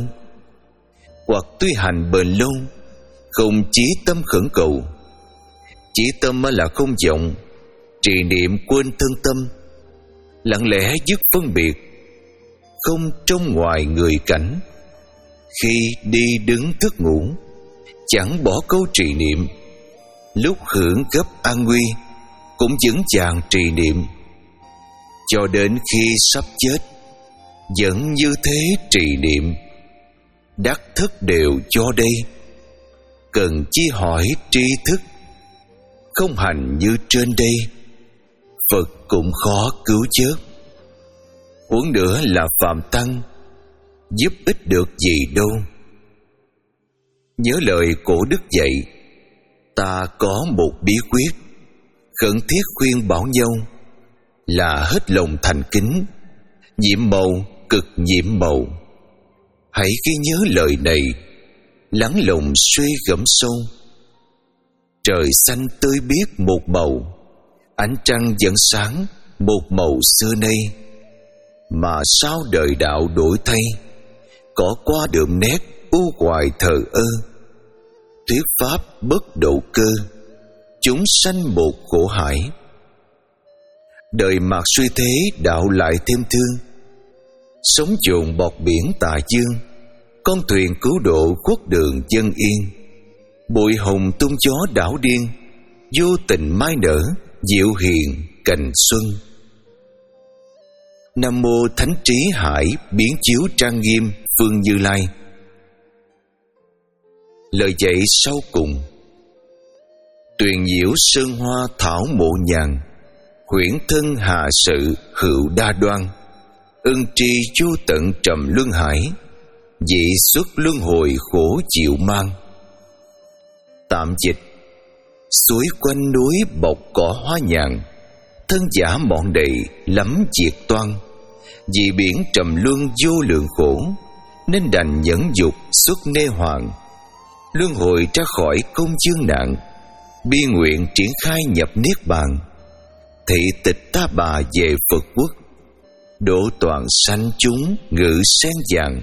[SPEAKER 1] hoặc tuy hành bền lâu, không chí tâm khẩn cầu. Chí tâm là không vọng, trì niệm quên thân tâm, lặng lẽ dứt phân biệt, không trong ngoài người cảnh. Khi đi đứng thức ngủ, chẳng bỏ câu trì niệm, lúc hưởng gấp an nguy, cũng vững vàng trì niệm. Cho đến khi sắp chết, vẫn như thế trì niệm. Đắc thức đều cho đây, cần chi hỏi tri thức. Không hành như trên đây, Phật cũng khó cứu chớt. Huống nữa là phạm tăng, giúp ích được gì đâu. Nhớ lời cổ đức dạy, ta có một bí quyết, khẩn thiết khuyên bảo nhau, là hết lòng thành kính, nhiệm màu cực nhiệm màu. Hãy ghi nhớ lời này, lắng lòng suy gẫm sâu. Trời xanh tươi biếc một màu, ánh trăng vẫn sáng một màu xưa nay. Mà sao đời đạo đổi thay, có qua đượm nét u hoài thờ ơ. Thuyết pháp bất độ cơ, chúng sanh một khổ hải. Đời mạt suy thế, đạo lại thêm thương. Sống dồn bọt biển tà dương, con thuyền cứu độ khuất đường dân yên. Bụi hồng tung gió đảo điên, vô tình mai nở diệu hiền cành xuân. Nam mô Thánh Trí Hải biến chiếu trang nghiêm Phương Như Lai. Lời dạy sau cùng: tuyền nhiễu sơn hoa thảo mộ nhàn, huyễn thân hạ sự hữu đa đoan. Ân tri vô tận trầm luân hải, dị xuất luân hồi khổ chịu mang. Tạm dịch: suối quanh núi bọc cỏ hoa nhàn, thân giả mọn đầy lắm diệt toan. Vì biển trầm luân vô lượng khổ, nên đành nhẫn dục xuất nê hoàng, luân hồi ra khỏi công chương nạn, bi nguyện triển khai nhập niết bàn, thị tịch ta bà về Phật quốc, độ toàn sanh chúng ngự sen vàng.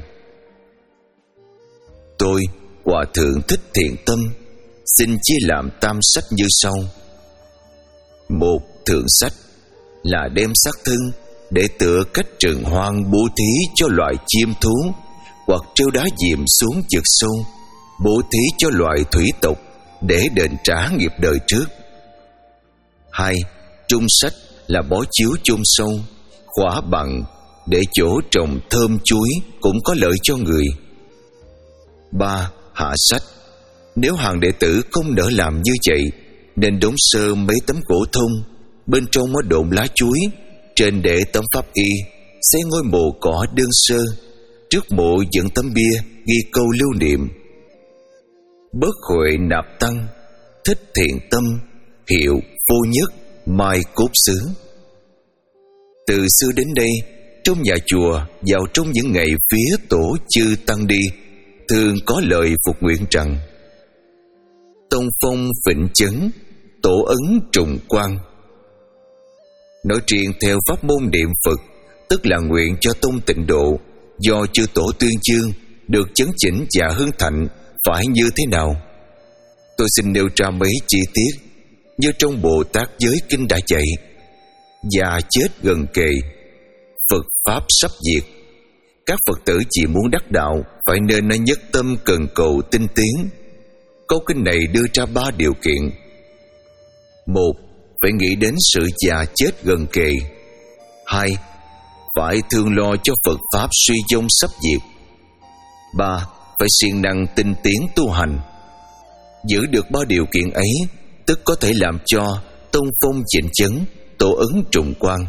[SPEAKER 1] Tôi, Hòa Thượng Thích Thiện Tâm, xin chia làm tam sách như sau. Một, thượng sách là đem xác thân để tựa cách rừng hoang bố thí cho loài chim thú, hoặc treo đá diệm xuống vực sâu bố thí cho loài thủy tộc để đền trả nghiệp đời trước. Hai, trung sách là bó chiếu chôn sâu, khỏa bằng để chỗ trồng thơm chuối cũng có lợi cho người. Ba, hạ sách, nếu hàng đệ tử không nỡ làm như vậy, nên đóng sơ mấy tấm gỗ thông, bên trong có độn lá chuối, trên để tấm pháp y, xây ngôi mộ cỏ đơn sơ, trước mộ dựng tấm bia ghi câu lưu niệm: Bất huệ nạp tăng, thích thiện tâm, hiệu vô nhất, mai cốt xứ. Từ xưa đến đây, trong nhà chùa vào trong những ngày phía tổ chư tăng đi, thường có lời phục nguyện rằng: Tông phong vịnh chấn, tổ ấn trùng quang. Nói riêng theo pháp môn niệm Phật, tức là nguyện cho tông tịnh độ do chư tổ tuyên chương được chấn chỉnh và hưng thạnh phải như thế nào. Tôi xin nêu ra mấy chi tiết như trong Bồ Tát Giới Kinh đã dạy: già chết gần kề, Phật pháp sắp diệt. Các Phật tử chỉ muốn đắc đạo phải nên nhất tâm cần cầu tinh tiến. Câu kinh này đưa ra ba điều kiện. Một, phải nghĩ đến sự già chết gần kề. Hai, phải thương lo cho Phật pháp suy vong sắp diệt. Ba, phải siêng năng tinh tiến tu hành. Giữ được ba điều kiện ấy, tức có thể làm cho tông phong chỉnh chấn, tổ ấn trùng quang.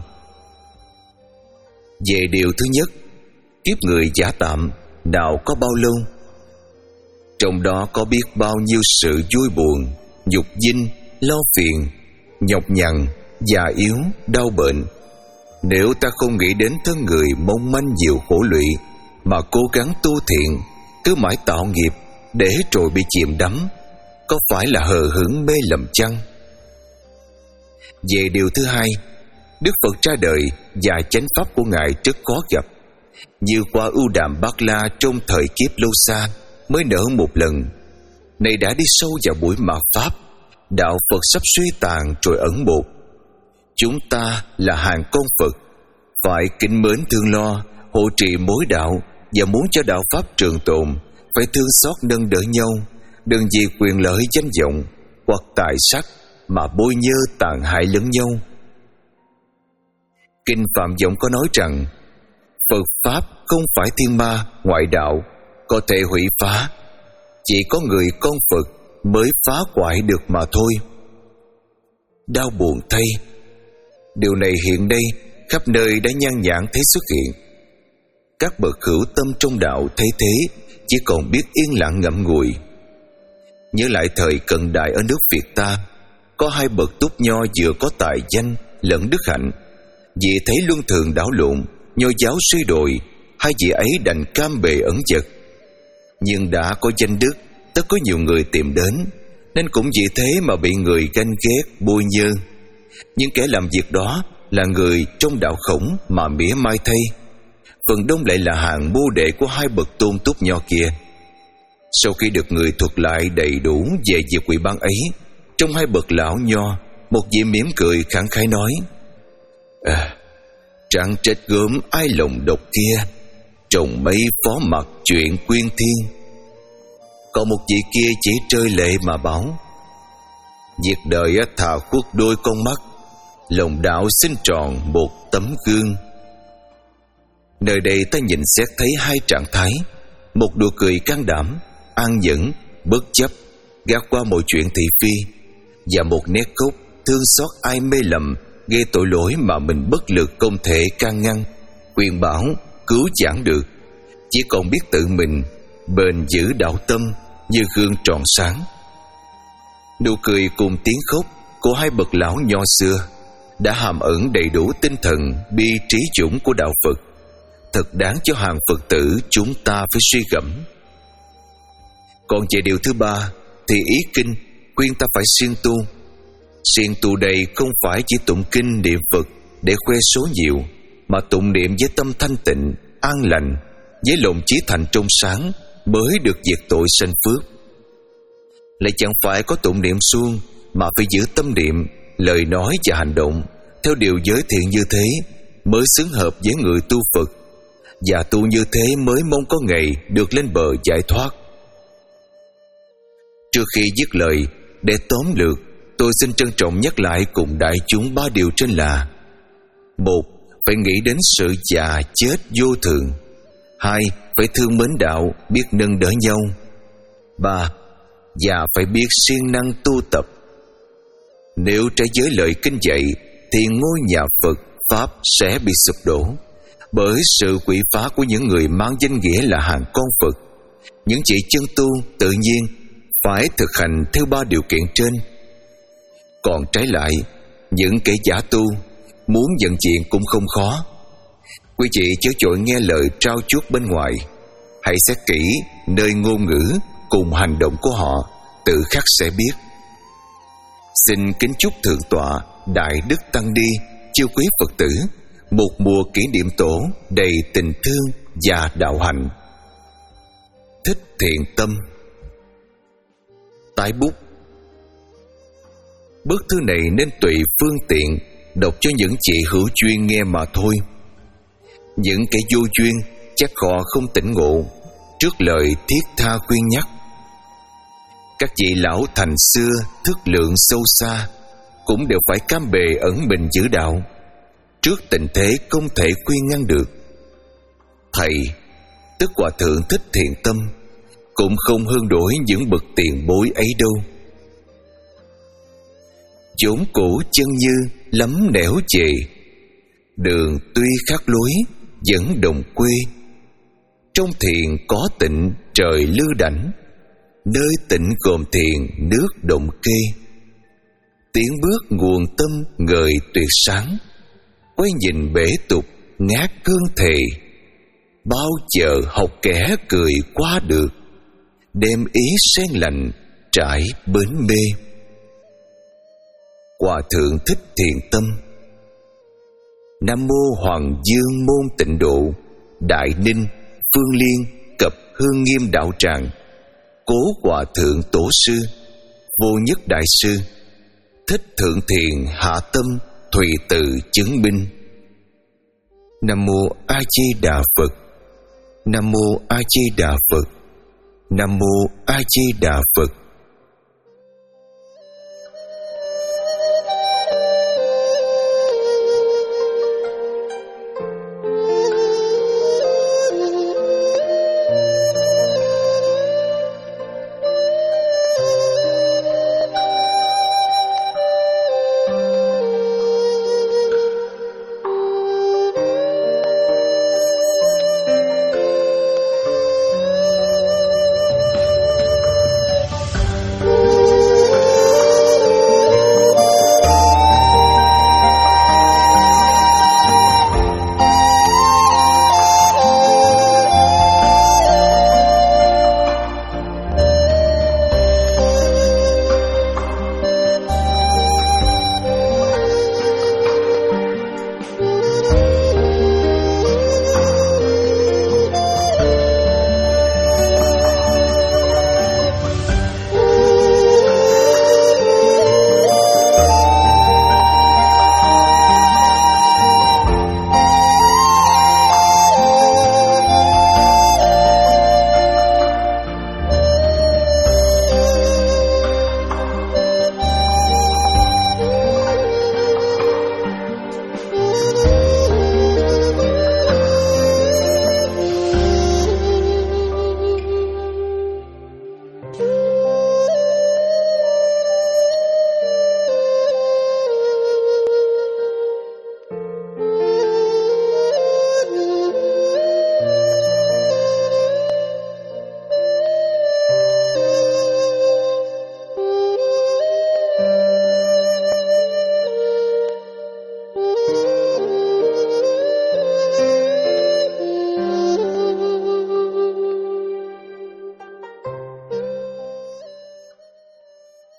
[SPEAKER 1] Về điều thứ nhất, kiếp người giả tạm nào có bao lâu? Trong đó có biết bao nhiêu sự vui buồn, nhục dinh, lo phiền, nhọc nhằn, già yếu, đau bệnh. Nếu ta không nghĩ đến thân người mong manh nhiều khổ lụy, mà cố gắng tu thiện, cứ mãi tạo nghiệp để rồi bị chìm đắm, có phải là hờ hững mê lầm chăng? Về điều thứ hai, Đức Phật ra đời và chánh pháp của Ngài rất khó gặp. Như quả ưu đàm bát la trong thời kiếp lâu xa mới nở một lần, nay đã đi sâu vào buổi mạt pháp, đạo Phật sắp suy tàn rồi ẩn một. Chúng ta là hàng con Phật, phải kính mến thương lo, hộ trì mối đạo, và muốn cho đạo pháp trường tồn, phải thương xót nâng đỡ nhau, đừng vì quyền lợi danh vọng hoặc tài sắc mà bôi nhơ tàn hại lẫn nhau. Kinh Phạm Vọng có nói rằng Phật pháp không phải thiên ma ngoại đạo có thể hủy phá, chỉ có người con Phật mới phá hoại được mà thôi. Đau buồn thay, điều này hiện nay khắp nơi đã nhan nhản thấy xuất hiện. Các bậc hữu tâm trong đạo thấy thế chỉ còn biết yên lặng ngậm ngùi. Nhớ lại thời cận đại ở nước Việt ta, có hai bậc túc nho vừa có tài danh lẫn đức hạnh. Vì thấy luân thường đảo lộn, nho giáo suy đồi, hai vị ấy đành cam bề ẩn dật. Nhưng đã có danh đức, tất có nhiều người tìm đến, nên cũng vì thế mà bị người ganh ghét bôi nhơ. Những kẻ làm việc đó là người trong đạo Khổng mà mỉa mai thay, phần đông lại là hàng mô đệ của hai bậc tôn túc nho kia. Sau khi được người thuật lại đầy đủ về việc quỷ ban ấy, trong hai bậc lão nho, một vị mỉm cười khẳng khái nói: À, trạng trách gớm ai lòng độc kia, trồng mấy phó mặc chuyện quyên thiên. Còn một vị kia chỉ trơi lệ mà bảo: Việc đời thà khuất đôi con mắt, lòng đạo xin tròn một tấm gương. Nơi đây ta nhìn xét thấy hai trạng thái: một nụ cười can đảm, an nhẫn, bất chấp, gạt qua mọi chuyện thị phi, và một nét khóc thương xót ai mê lầm, gây tội lỗi mà mình bất lực không thể can ngăn, khuyên bảo, cứu giảng được, chỉ còn biết tự mình bền giữ đạo tâm như gương tròn sáng. Nụ cười cùng tiếng khóc của hai bậc lão nho xưa đã hàm ẩn đầy đủ tinh thần bi trí dũng của đạo Phật, thật đáng cho hàng Phật tử chúng ta phải suy gẫm. Còn về điều thứ ba thì ý kinh khuyên ta phải siêng tu. Siêng tu đây không phải chỉ tụng kinh niệm Phật để khoe số nhiều, mà tụng niệm với tâm thanh tịnh, an lành, với lòng chí thành trong sáng mới được diệt tội sanh phước. Lại chẳng phải có tụng niệm suông, mà phải giữ tâm niệm, lời nói và hành động theo điều giới thiện, như thế mới xứng hợp với người tu Phật, và tu như thế mới mong có ngày được lên bờ giải thoát. Trước khi dứt lời, để tóm lược, tôi xin trân trọng nhắc lại cùng đại chúng ba điều trên là: một, phải nghĩ đến sự già chết vô thường. Hai, phải thương mến đạo, biết nâng đỡ nhau. Ba, và phải biết siêng năng tu tập. Nếu trái với lời kinh dạy thì ngôi nhà Phật Pháp sẽ bị sụp đổ bởi sự quỷ phá của những người mang danh nghĩa là hàng con Phật. Những chị chân tu tự nhiên phải thực hành theo ba điều kiện trên. Còn trái lại, những kẻ giả tu muốn nhận diện cũng không khó. Quý vị chớ vội nghe lời trao chuốt bên ngoài, hãy xét kỹ nơi ngôn ngữ cùng hành động của họ, tự khắc sẽ biết. Xin kính chúc Thượng tọa Đại Đức Tăng Ni chiêu quý Phật tử một mùa kỷ niệm tổ đầy tình thương và đạo hạnh. Thích Thiện Tâm. Tái bút. Bức thư này nên tùy phương tiện đọc cho những chị hữu duyên nghe mà thôi. Những kẻ vô duyên chắc họ không tỉnh ngộ trước lời thiết tha khuyên nhắc. Các vị lão thành xưa thức lượng sâu xa cũng đều phải cam bề ẩn mình giữ đạo. Trước tình thế không thể khuyên ngăn được, thầy tức Hòa Thượng Thích Thiện Tâm cũng không hơn đổi những bậc tiền bối ấy đâu. Chốn cũ chân như lắm nẻo chề, đường tuy khác lối vẫn đồng quê. Trong thiền có tịnh trời lư đảnh, nơi tịnh gồm thiền nước động kê. Tiến bước nguồn tâm ngời tuyệt sáng, quay nhìn bể tục ngát cương thề. Bao giờ học kẻ cười qua được, đem ý sen lạnh trải bến mê. Hòa Thượng Thích Thiện Tâm. Nam mô Hoàng Dương Môn Tịnh Độ, Đại Ninh, Phương Liên, Cập Hương Nghiêm Đạo Tràng. Cố Hòa Thượng Tổ Sư, Vô Nhất Đại Sư, Thích Thượng Thiện Hạ Tâm Thùy Từ chứng minh. Nam mô A Di Đà Phật. Nam mô A Di Đà Phật. Nam mô A Di Đà Phật.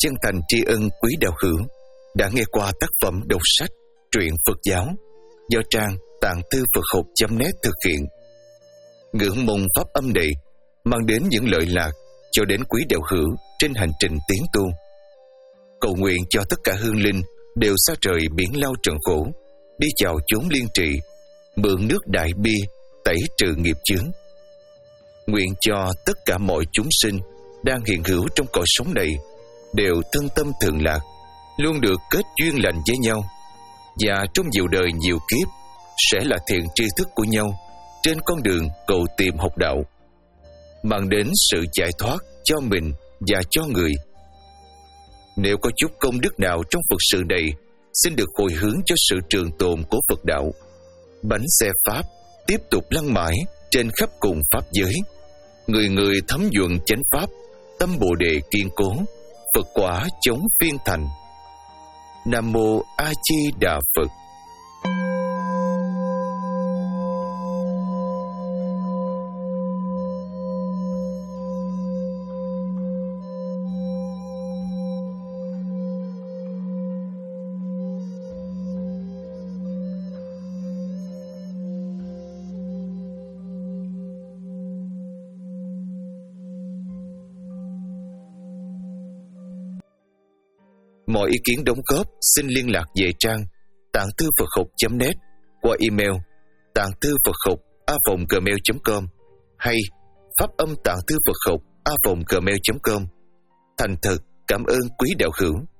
[SPEAKER 1] chân thành tri ân quý đạo hữu đã nghe qua tác phẩm đọc sách truyện Phật giáo do trang tạng thư Phật học chấm net thực hiện. Ngưỡng mong pháp âm này mang đến những lợi lạc cho đến quý đạo hữu trên hành trình tiến tu. Cầu nguyện cho tất cả hương linh đều xa trời biển lao trần khổ, đi vào chốn liên trị, mượn nước đại bi tẩy trừ nghiệp chướng. Nguyện cho tất cả mọi chúng sinh đang hiện hữu trong cõi sống này đều thân tâm thường lạc, luôn được kết duyên lành với nhau, và trong nhiều đời nhiều kiếp sẽ là thiện tri thức của nhau trên con đường cầu tìm học đạo, mang đến sự giải thoát cho mình và cho người. Nếu có chút công đức nào trong Phật sự này, xin được hồi hướng cho sự trường tồn của Phật đạo. Bánh xe Pháp tiếp tục lăn mãi trên khắp cùng Pháp giới, người người thấm nhuận chánh Pháp, tâm Bồ Đề kiên cố, Phật quả chống phiên thành. Nam Mô A Di Đà Phật. Mọi ý kiến đóng góp xin liên lạc về trang tạng thư Phật học chấm net qua email tạng thư Phật học a vòng gmail chấm com hay pháp âm tạng thư Phật học a vòng gmail chấm com. Thành thật cảm ơn quý đạo hữu.